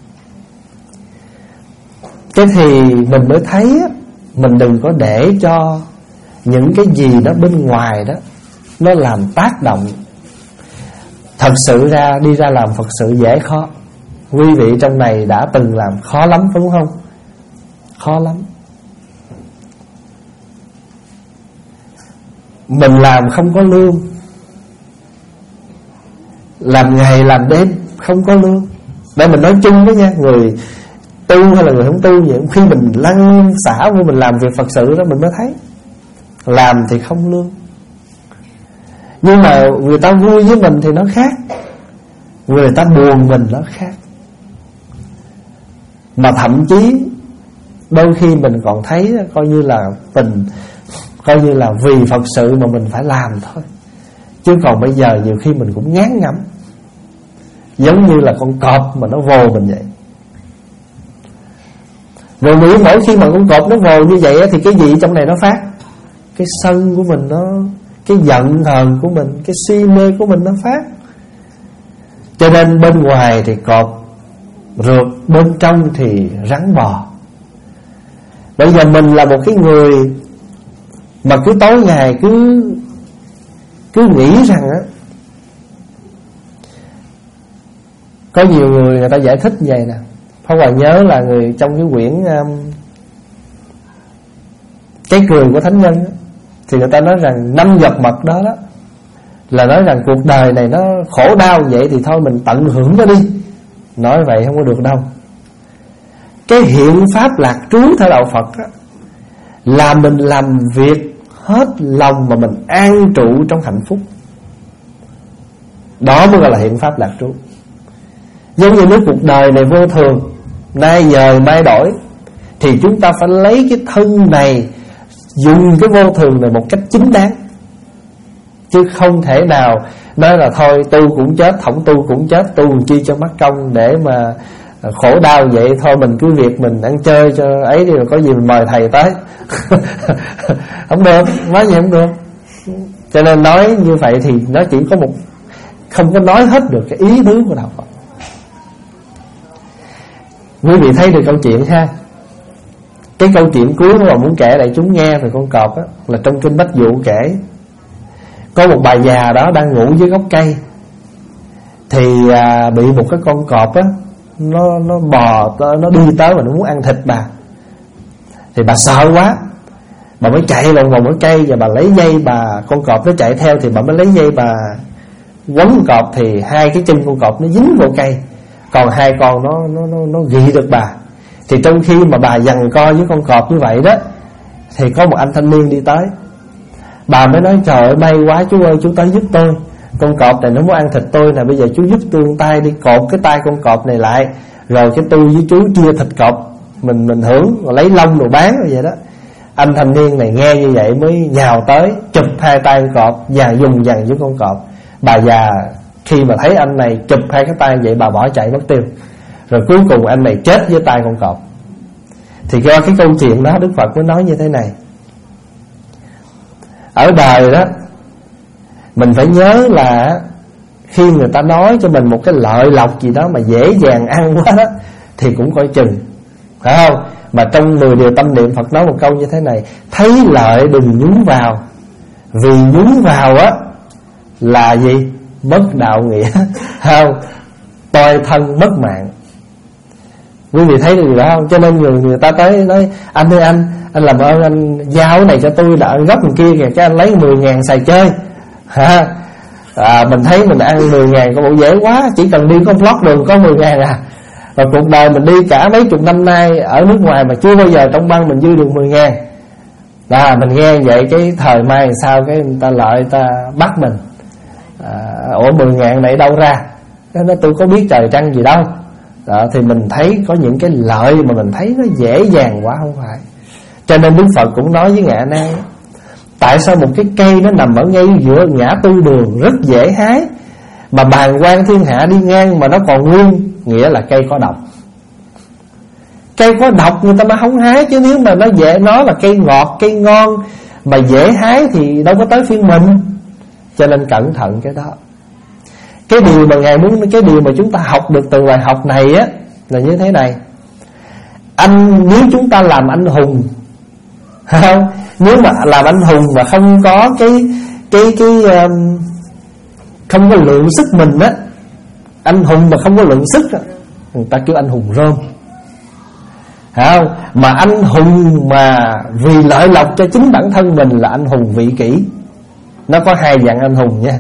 Cái thì mình mới thấy mình đừng có để cho những cái gì đó bên ngoài đó nó làm tác động. Thật sự ra đi ra làm Phật sự dễ khó. Quý vị trong này đã từng làm khó lắm đúng không? Khó lắm. Mình làm không có lương, làm ngày làm đêm không có lương. Để mình nói chung đó nha, người tu hay là người không tu, những khi mình lăn xả vô mình làm việc Phật sự đó mình mới thấy làm thì không lương. Nhưng mà người ta vui với mình thì nó khác, người ta buồn mình nó khác. Mà thậm chí đôi khi mình còn thấy coi như là tình, coi như là vì Phật sự mà mình phải làm thôi. Chứ còn bây giờ nhiều khi mình cũng ngán ngẩm, giống như là con cọp mà nó vồ mình vậy. Rồi mỗi khi mà con cọp nó vồ như vậy thì cái gì trong này nó phát? Cái sân của mình nó, cái giận hờn của mình, cái si mê của mình nó phát. Cho nên bên ngoài thì cọp rượt, bên trong thì rắn bò. Bây giờ mình là một cái người mà cứ tối ngày cứ Cứ nghĩ rằng á, có nhiều người người ta giải thích như vậy nè. Pháp Hòa nhớ là người trong cái quyển um, Cái cười của Thánh Nhân á, thì người ta nói rằng năm giọt mật đó đó là nói rằng cuộc đời này nó khổ đau vậy thì thôi mình tận hưởng nó đi. Nói vậy không có được đâu. Cái hiện pháp lạc trú theo đạo Phật á, là mình làm việc hết lòng mà mình an trụ trong hạnh phúc. Đó mới gọi là hiện pháp lạc trú. Giống như nếu cuộc đời này vô thường, nay giờ mai đổi, thì chúng ta phải lấy cái thân này, dùng cái vô thường này một cách chính đáng. Chứ không thể nào nói là thôi tu cũng chết, không tu cũng chết, tu chi cho mắc công để mà khổ đau vậy. Thôi mình cứ việc mình ăn chơi cho ấy đi, rồi có gì mình mời thầy tới. Không được, nói gì không được. Cho nên nói như vậy thì nó chỉ có một, không có nói hết được cái ý tứ của đạo Phật. Quý vị thấy được câu chuyện ha. Cái câu chuyện cuối mà muốn kể lại chúng nghe về con cọp á, là trong kinh Bách Dụ kể. Có một bà già đó đang ngủ dưới gốc cây, thì à, bị một cái con cọp á, Nó nó bò, nó đi tới và nó muốn ăn thịt bà. Thì bà sợ quá, bà mới chạy lòng vòng cái cây, và bà lấy dây bà, con cọp nó chạy theo thì bà mới lấy dây bà quấn cọp. Thì hai cái chân con cọp nó dính vào cây, còn hai con nó nó nó, nó ghi được bà. Thì trong khi mà bà giằng co với con cọp như vậy đó, thì có một anh thanh niên đi tới. Bà mới nói trời ơi may quá chú ơi, chú tới giúp tôi, con cọp này nó muốn ăn thịt tôi nè, bây giờ chú giúp tôi tay đi, cột cái tay con cọp này lại, rồi cái tôi với chú chia thịt cọp, mình mình hưởng, rồi lấy lông rồi bán rồi vậy đó. Anh thanh niên này nghe như vậy mới nhào tới, chụp hai tay con cọp và dùng dằn với con cọp. Bà già khi mà thấy anh này chụp hai cái tay vậy, bà bỏ chạy mất tiêu. Rồi cuối cùng anh này chết với tay con cọp. Thì do cái câu chuyện đó Đức Phật mới nói như thế này: ở đời đó mình phải nhớ là khi người ta nói cho mình một cái lợi lộc gì đó mà dễ dàng ăn quá đó, thì cũng coi chừng, phải không? Mà trong mười điều tâm niệm Phật nói một câu như thế này: thấy lợi đừng nhúng vào, vì nhúng vào á là gì? Mất đạo nghĩa. Không, toi thân mất mạng. Quý vị thấy được gì đó không? Cho nên người người ta tới nói: anh ơi anh, anh làm ơn anh giao cái này cho tôi, đã gấp bên kia kìa, cho anh lấy mười ngàn xài chơi. Ha, à, mình thấy mình ăn mười ngàn có bộ dễ quá, chỉ cần đi có lót đường có mười ngàn à. Và cuộc đời mình đi cả mấy chục năm nay ở nước ngoài mà chưa bao giờ trong băng mình dư được mười ngàn. Là mình nghe vậy cái thời mai sao cái người ta lợi, người ta bắt mình. À, ủa mười ngàn này đâu ra? Nó tôi có biết trời trăng gì đâu. đó, thì mình thấy có những cái lợi mà mình thấy nó dễ dàng quá, không phải. Cho nên Đức Phật cũng nói với Ngạ Nan, tại sao một cái cây nó nằm ở ngay giữa ngã tư đường rất dễ hái, mà bàng quan thiên hạ đi ngang mà nó còn nguyên, nghĩa là cây có độc. Cây có độc người ta mới không hái, chứ nếu mà nó dễ, nó là cây ngọt, cây ngon mà dễ hái thì đâu có tới phiên mình. Cho nên cẩn thận cái đó. Cái điều mà Ngài muốn, cái điều mà chúng ta học được từ bài học này á là như thế này. Anh nếu chúng ta làm anh hùng, không? Nếu mà làm anh hùng mà không có cái cái cái um, không có lượng sức mình á, anh hùng mà không có lượng sức á, người ta kêu anh hùng rơm, không? Mà anh hùng mà vì lợi lộc cho chính bản thân mình là anh hùng vị kỷ. Nó có hai dạng anh hùng nha.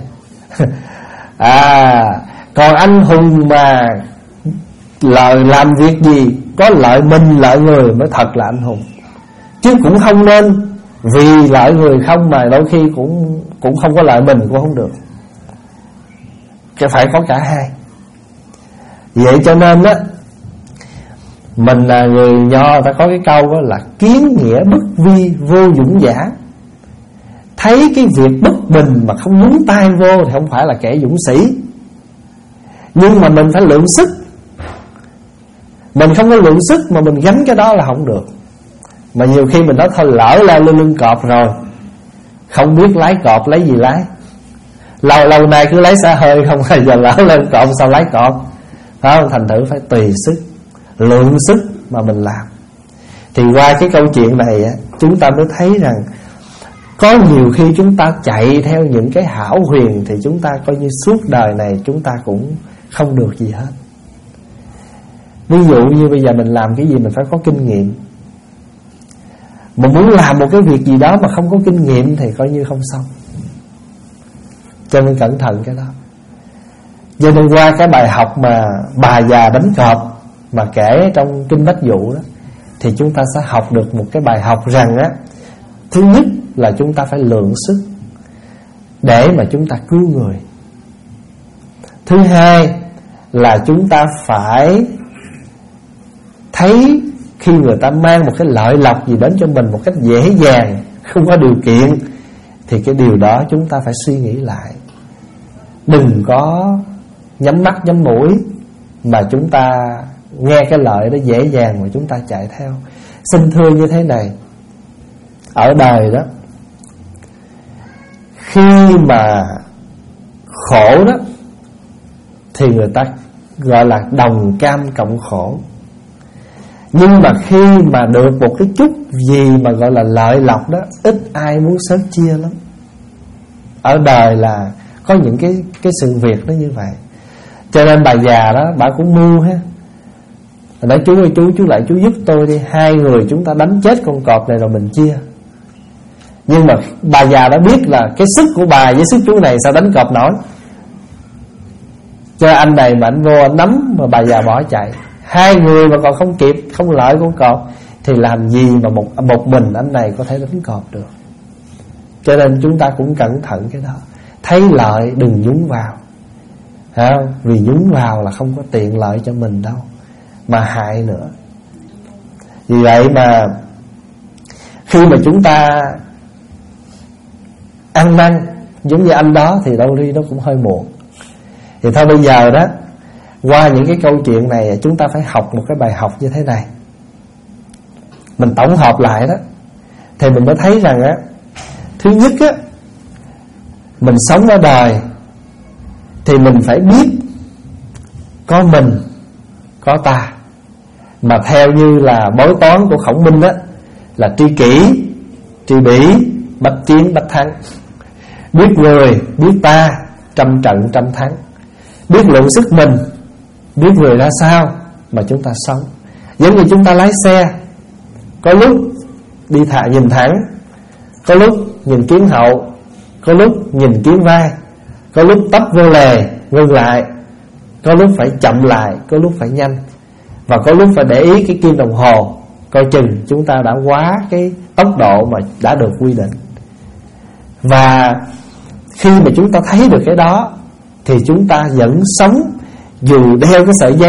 À, còn anh hùng mà lợi làm việc gì có lợi mình lợi người mới thật là anh hùng. Chứ cũng không nên vì lợi người không mà đôi khi cũng cũng không có lợi mình cũng không được. Cái phải có cả hai. Vậy cho nên á, mình là người Nho, ta có cái câu đó là kiến nghĩa bất vi vô dũng giả. Thấy cái việc bất bình mà không nhúng tay vô thì không phải là kẻ dũng sĩ. Nhưng mà mình phải lượng sức. Mình không có lượng sức mà mình gánh cái đó là không được. Mà nhiều khi mình nói thôi lỡ leo lên lưng cọp rồi, không biết lái cọp lấy gì lái. Lâu lâu nay cứ lấy xe hơi không, hay giờ lỡ lên cọp sao lái cọp, phải không? Thành thử phải tùy sức, lượng sức mà mình làm. Thì qua cái câu chuyện này chúng ta mới thấy rằng có nhiều khi chúng ta chạy theo những cái hão huyền thì chúng ta coi như suốt đời này chúng ta cũng không được gì hết. Ví dụ như bây giờ mình làm cái gì mình phải có kinh nghiệm. Mình muốn làm một cái việc gì đó mà không có kinh nghiệm thì coi như không xong. Cho nên cẩn thận cái đó. Cho nên qua cái bài học mà bà già đánh cọp mà kể trong Kinh Bách Dụ đó, thì chúng ta sẽ học được một cái bài học rằng á, thứ nhất là chúng ta phải lượng sức để mà chúng ta cứu người. Thứ hai là chúng ta phải thấy khi người ta mang một cái lợi lộc gì đến cho mình một cách dễ dàng, không có điều kiện, thì cái điều đó chúng ta phải suy nghĩ lại. Đừng có nhắm mắt nhắm mũi mà chúng ta nghe cái lợi đó dễ dàng mà chúng ta chạy theo. Xin thưa như thế này, ở đời đó, khi mà khổ đó thì người ta gọi là đồng cam cộng khổ. Nhưng mà khi mà được một cái chút gì mà gọi là lợi lộc đó, ít ai muốn sớt chia lắm. Ở đời là có những cái cái sự việc nó như vậy. Cho nên bà già đó, bà cũng mưu ha. Nói chú ơi chú, chú lại chú giúp tôi đi, hai người chúng ta đánh chết con cọp này rồi mình chia. Nhưng mà bà già đã biết là cái sức của bà với sức chú này sao đánh cọp nổi. Cho anh này mà anh vô anh nắm mà bà già bỏ chạy. Hai người mà còn không kịp, không lợi con cọp thì làm gì mà một, một mình anh này có thể đánh cọp được. Cho nên chúng ta cũng cẩn thận cái đó. Thấy lợi đừng nhúng vào, không? Vì nhúng vào là không có tiện lợi cho mình đâu, mà hại nữa. Vì vậy mà khi mà chúng ta ăn năn giống như anh đó thì đôi khi nó cũng hơi muộn. Thì thôi bây giờ đó, qua những cái câu chuyện này chúng ta phải học một cái bài học như thế này. Mình tổng hợp lại đó thì mình mới thấy rằng á, thứ nhất á, mình sống ở đời thì mình phải biết có mình, có ta. Mà theo như là bói toán của Khổng Minh á, là tri kỷ, tri bỉ, bách chiến bách thắng. Biết người, biết ta, trăm trận trăm thắng. Biết lượng sức mình, biết người ra sao mà chúng ta sống. Giống như chúng ta lái xe, có lúc đi thả nhìn thẳng, có lúc nhìn kiến hậu, có lúc nhìn kiến vai, có lúc tấp vô lề ngừng lại, có lúc phải chậm lại, có lúc phải nhanh, và có lúc phải để ý cái kim đồng hồ, coi chừng chúng ta đã quá cái tốc độ mà đã được quy định. Và khi mà chúng ta thấy được cái đó thì chúng ta vẫn sống, dù đeo cái sợi dây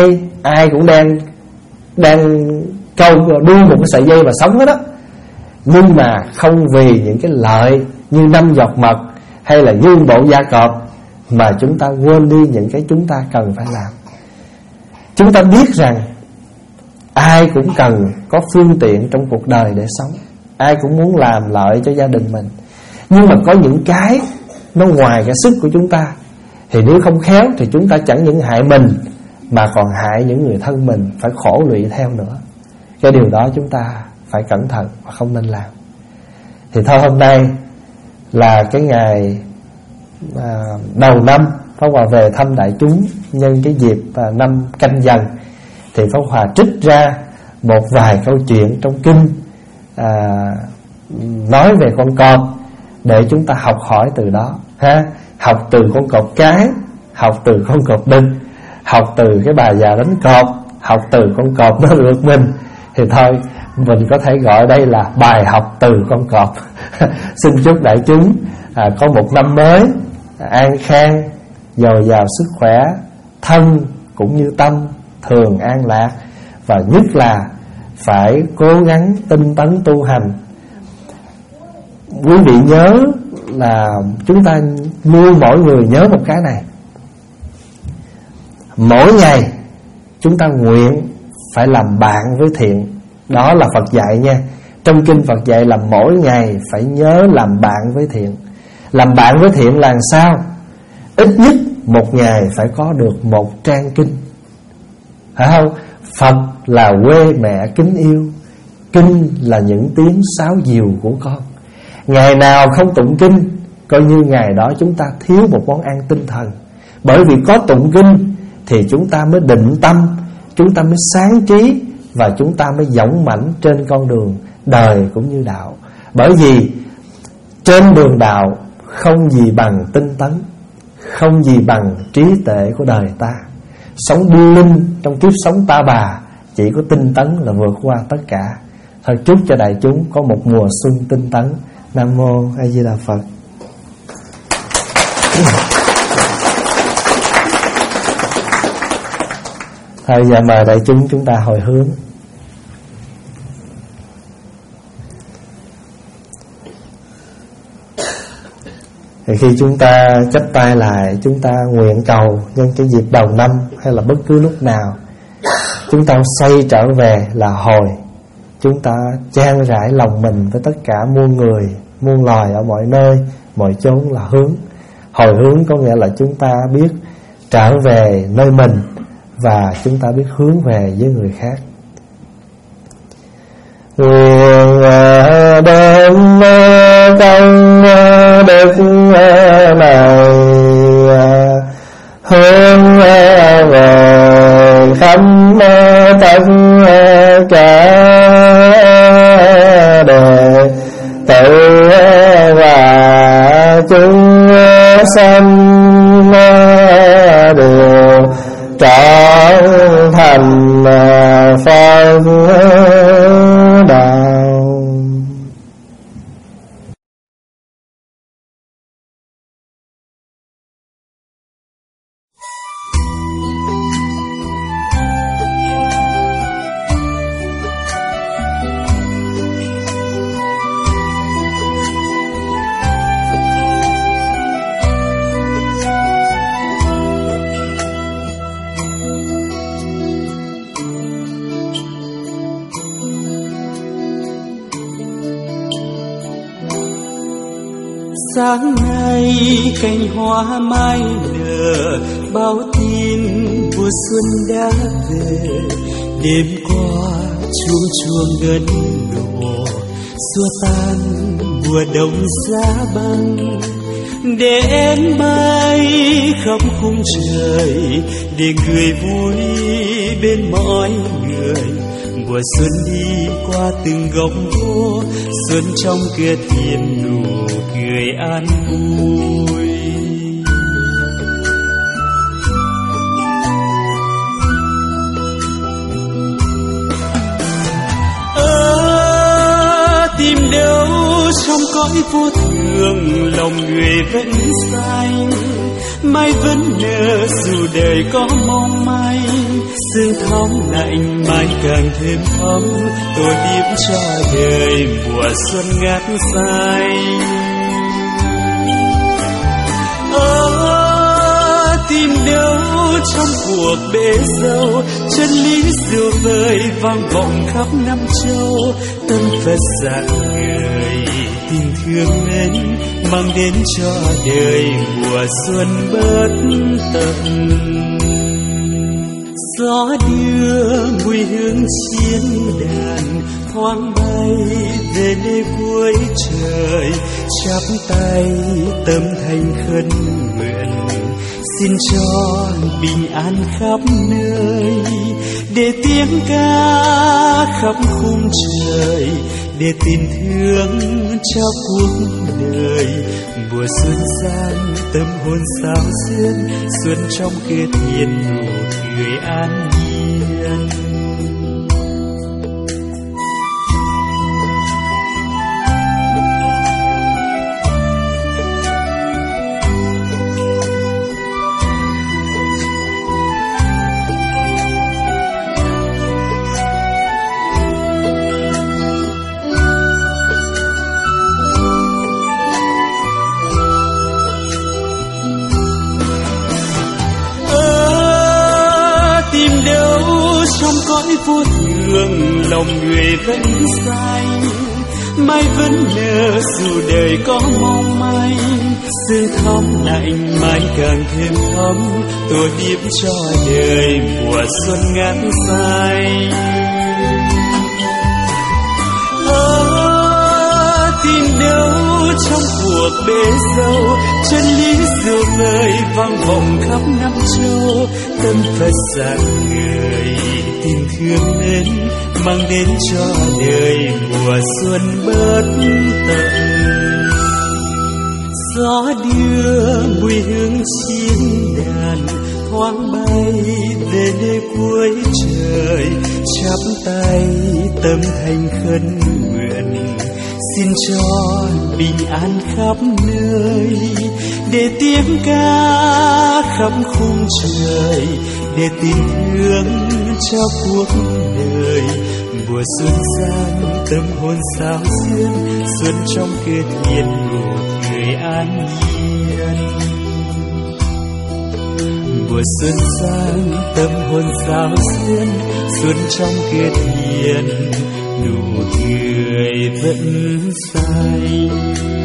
ai cũng đang đang câu đua một cái sợi dây mà sống hết đó. Nhưng mà không vì những cái lợi như năm giọt mật hay là dương bộ gia cọp mà chúng ta quên đi những cái chúng ta cần phải làm. Chúng ta biết rằng ai cũng cần có phương tiện trong cuộc đời để sống, ai cũng muốn làm lợi cho gia đình mình. Nhưng mà có những cái nó ngoài cái sức của chúng ta, thì nếu không khéo thì chúng ta chẳng những hại mình mà còn hại những người thân mình phải khổ lụy theo nữa. Cái điều đó chúng ta phải cẩn thận và không nên làm. Thì thôi hôm nay là cái ngày à, đầu năm, Pháp Hòa về thăm đại chúng nhân cái dịp à, năm Canh Dần, thì Pháp Hòa trích ra một vài câu chuyện trong kinh à, nói về con cọp để chúng ta học hỏi từ đó ha. Học từ con cọp cái, học từ con cọp đực, học từ cái bà già đánh cọp, học từ con cọp nó rượt mình. Thì thôi mình có thể gọi đây là bài học từ con cọp. Xin chúc đại chúng à, có một năm mới à, an khang, dồi dào sức khỏe, thân cũng như tâm thường an lạc. Và nhất là phải cố gắng tinh tấn tu hành. Quý vị nhớ là chúng ta luôn mỗi người nhớ một cái này: mỗi ngày chúng ta nguyện phải làm bạn với thiện. Đó là Phật dạy nha. Trong kinh Phật dạy là mỗi ngày phải nhớ làm bạn với thiện. Làm bạn với thiện là sao? Ít nhất một ngày phải có được một trang kinh, phải không? Phật là quê mẹ kính yêu, kinh là những tiếng sáo diều của con. Ngày nào không tụng kinh, coi như ngày đó chúng ta thiếu một món ăn tinh thần. Bởi vì có tụng kinh thì chúng ta mới định tâm, chúng ta mới sáng trí, và chúng ta mới dũng mãnh trên con đường đời cũng như đạo. Bởi vì trên đường đạo không gì bằng tinh tấn, không gì bằng trí tuệ của đời ta. Sống điêu linh trong kiếp sống ta bà, chỉ có tinh tấn là vượt qua tất cả. Thôi chúc cho đại chúng có một mùa xuân tinh tấn. Nam mô A Di Đà Phật. Thôi giờ mời đại chúng chúng ta hồi hướng. Thì khi chúng ta chắp tay lại, chúng ta nguyện cầu nhân cái dịp đầu năm hay là bất cứ lúc nào, chúng ta xoay trở về là hồi. Chúng ta chan rải lòng mình với tất cả muôn người, muôn loài ở mọi nơi, mọi chốn là hướng. Hồi hướng có nghĩa là chúng ta biết trở về nơi mình và chúng ta biết hướng về với người khác. Nguyện đem công đức này hướng về khắp tất cả đời tự và chúng sanh đều trở thành Phật đạo. Sáng nay cành hoa mai nở, báo tin mùa xuân đã về. Đêm qua chuông chuông ngân nổ, xua tan mùa đông giá băng. Để em bay khắp khung trời, để người vui bên mọi người. Mùa xuân đi qua từng góc phố, xuân trong cửa tiệm nụ cười an vui. Ở tìm đâu trong cõi vô thường, lòng người vẫn xanh. mai vẫn nở dù đời có mong manh. Sương thóng lạnh mai càng thêm thấm, tô điểm cho đời mùa xuân ngát xanh. Ở tìm đâu trong cuộc bể dâu, chân lý diệu vời vang vọng khắp năm châu. Tâm Phật dạng người tình thương mến, mang đến cho đời mùa xuân bất tận. Gió đưa mùi hương chiến đàn thoáng bay về nơi cuối trời, chắp tay tâm thành khấn nguyện xin cho bình an khắp nơi, để tiếng ca khắp khung trời, để tình thương cho cuộc đời. Mùa xuân sang tâm hồn sao xuyên, xuân trong kia thiên nụ cười an nhiên. Trong cõi vô thường lòng người vẫn xanh, mai vẫn nở dù đời có mong manh. Sương thóng lạnh mai càng thêm thấm, tô điểm cho đời mùa xuân ngát xanh. Ở tìm đâu trong cuộc bể dâu, chân lý diệu vời vang vọng khắp năm châu. Tâm Phật dạng người tình thương mến, mang đến cho đời mùa xuân bất tận. Gió đưa mùi hương chiến đàn thoáng bay về nơi cuối trời, chắp tay tâm thành khấn nguyện xin cho bình an khắp nơi, để tiếng ca khắp khung trời, để tình thương cho cuộc đời. Mùa xuân sang tâm hồn sao xuyên, xuân trong kia thiên nụ cười an nhiên. Mùa xuân sang tâm hồn sao xuyên, xuân trong kia thiên nụ cười vẫn xanh.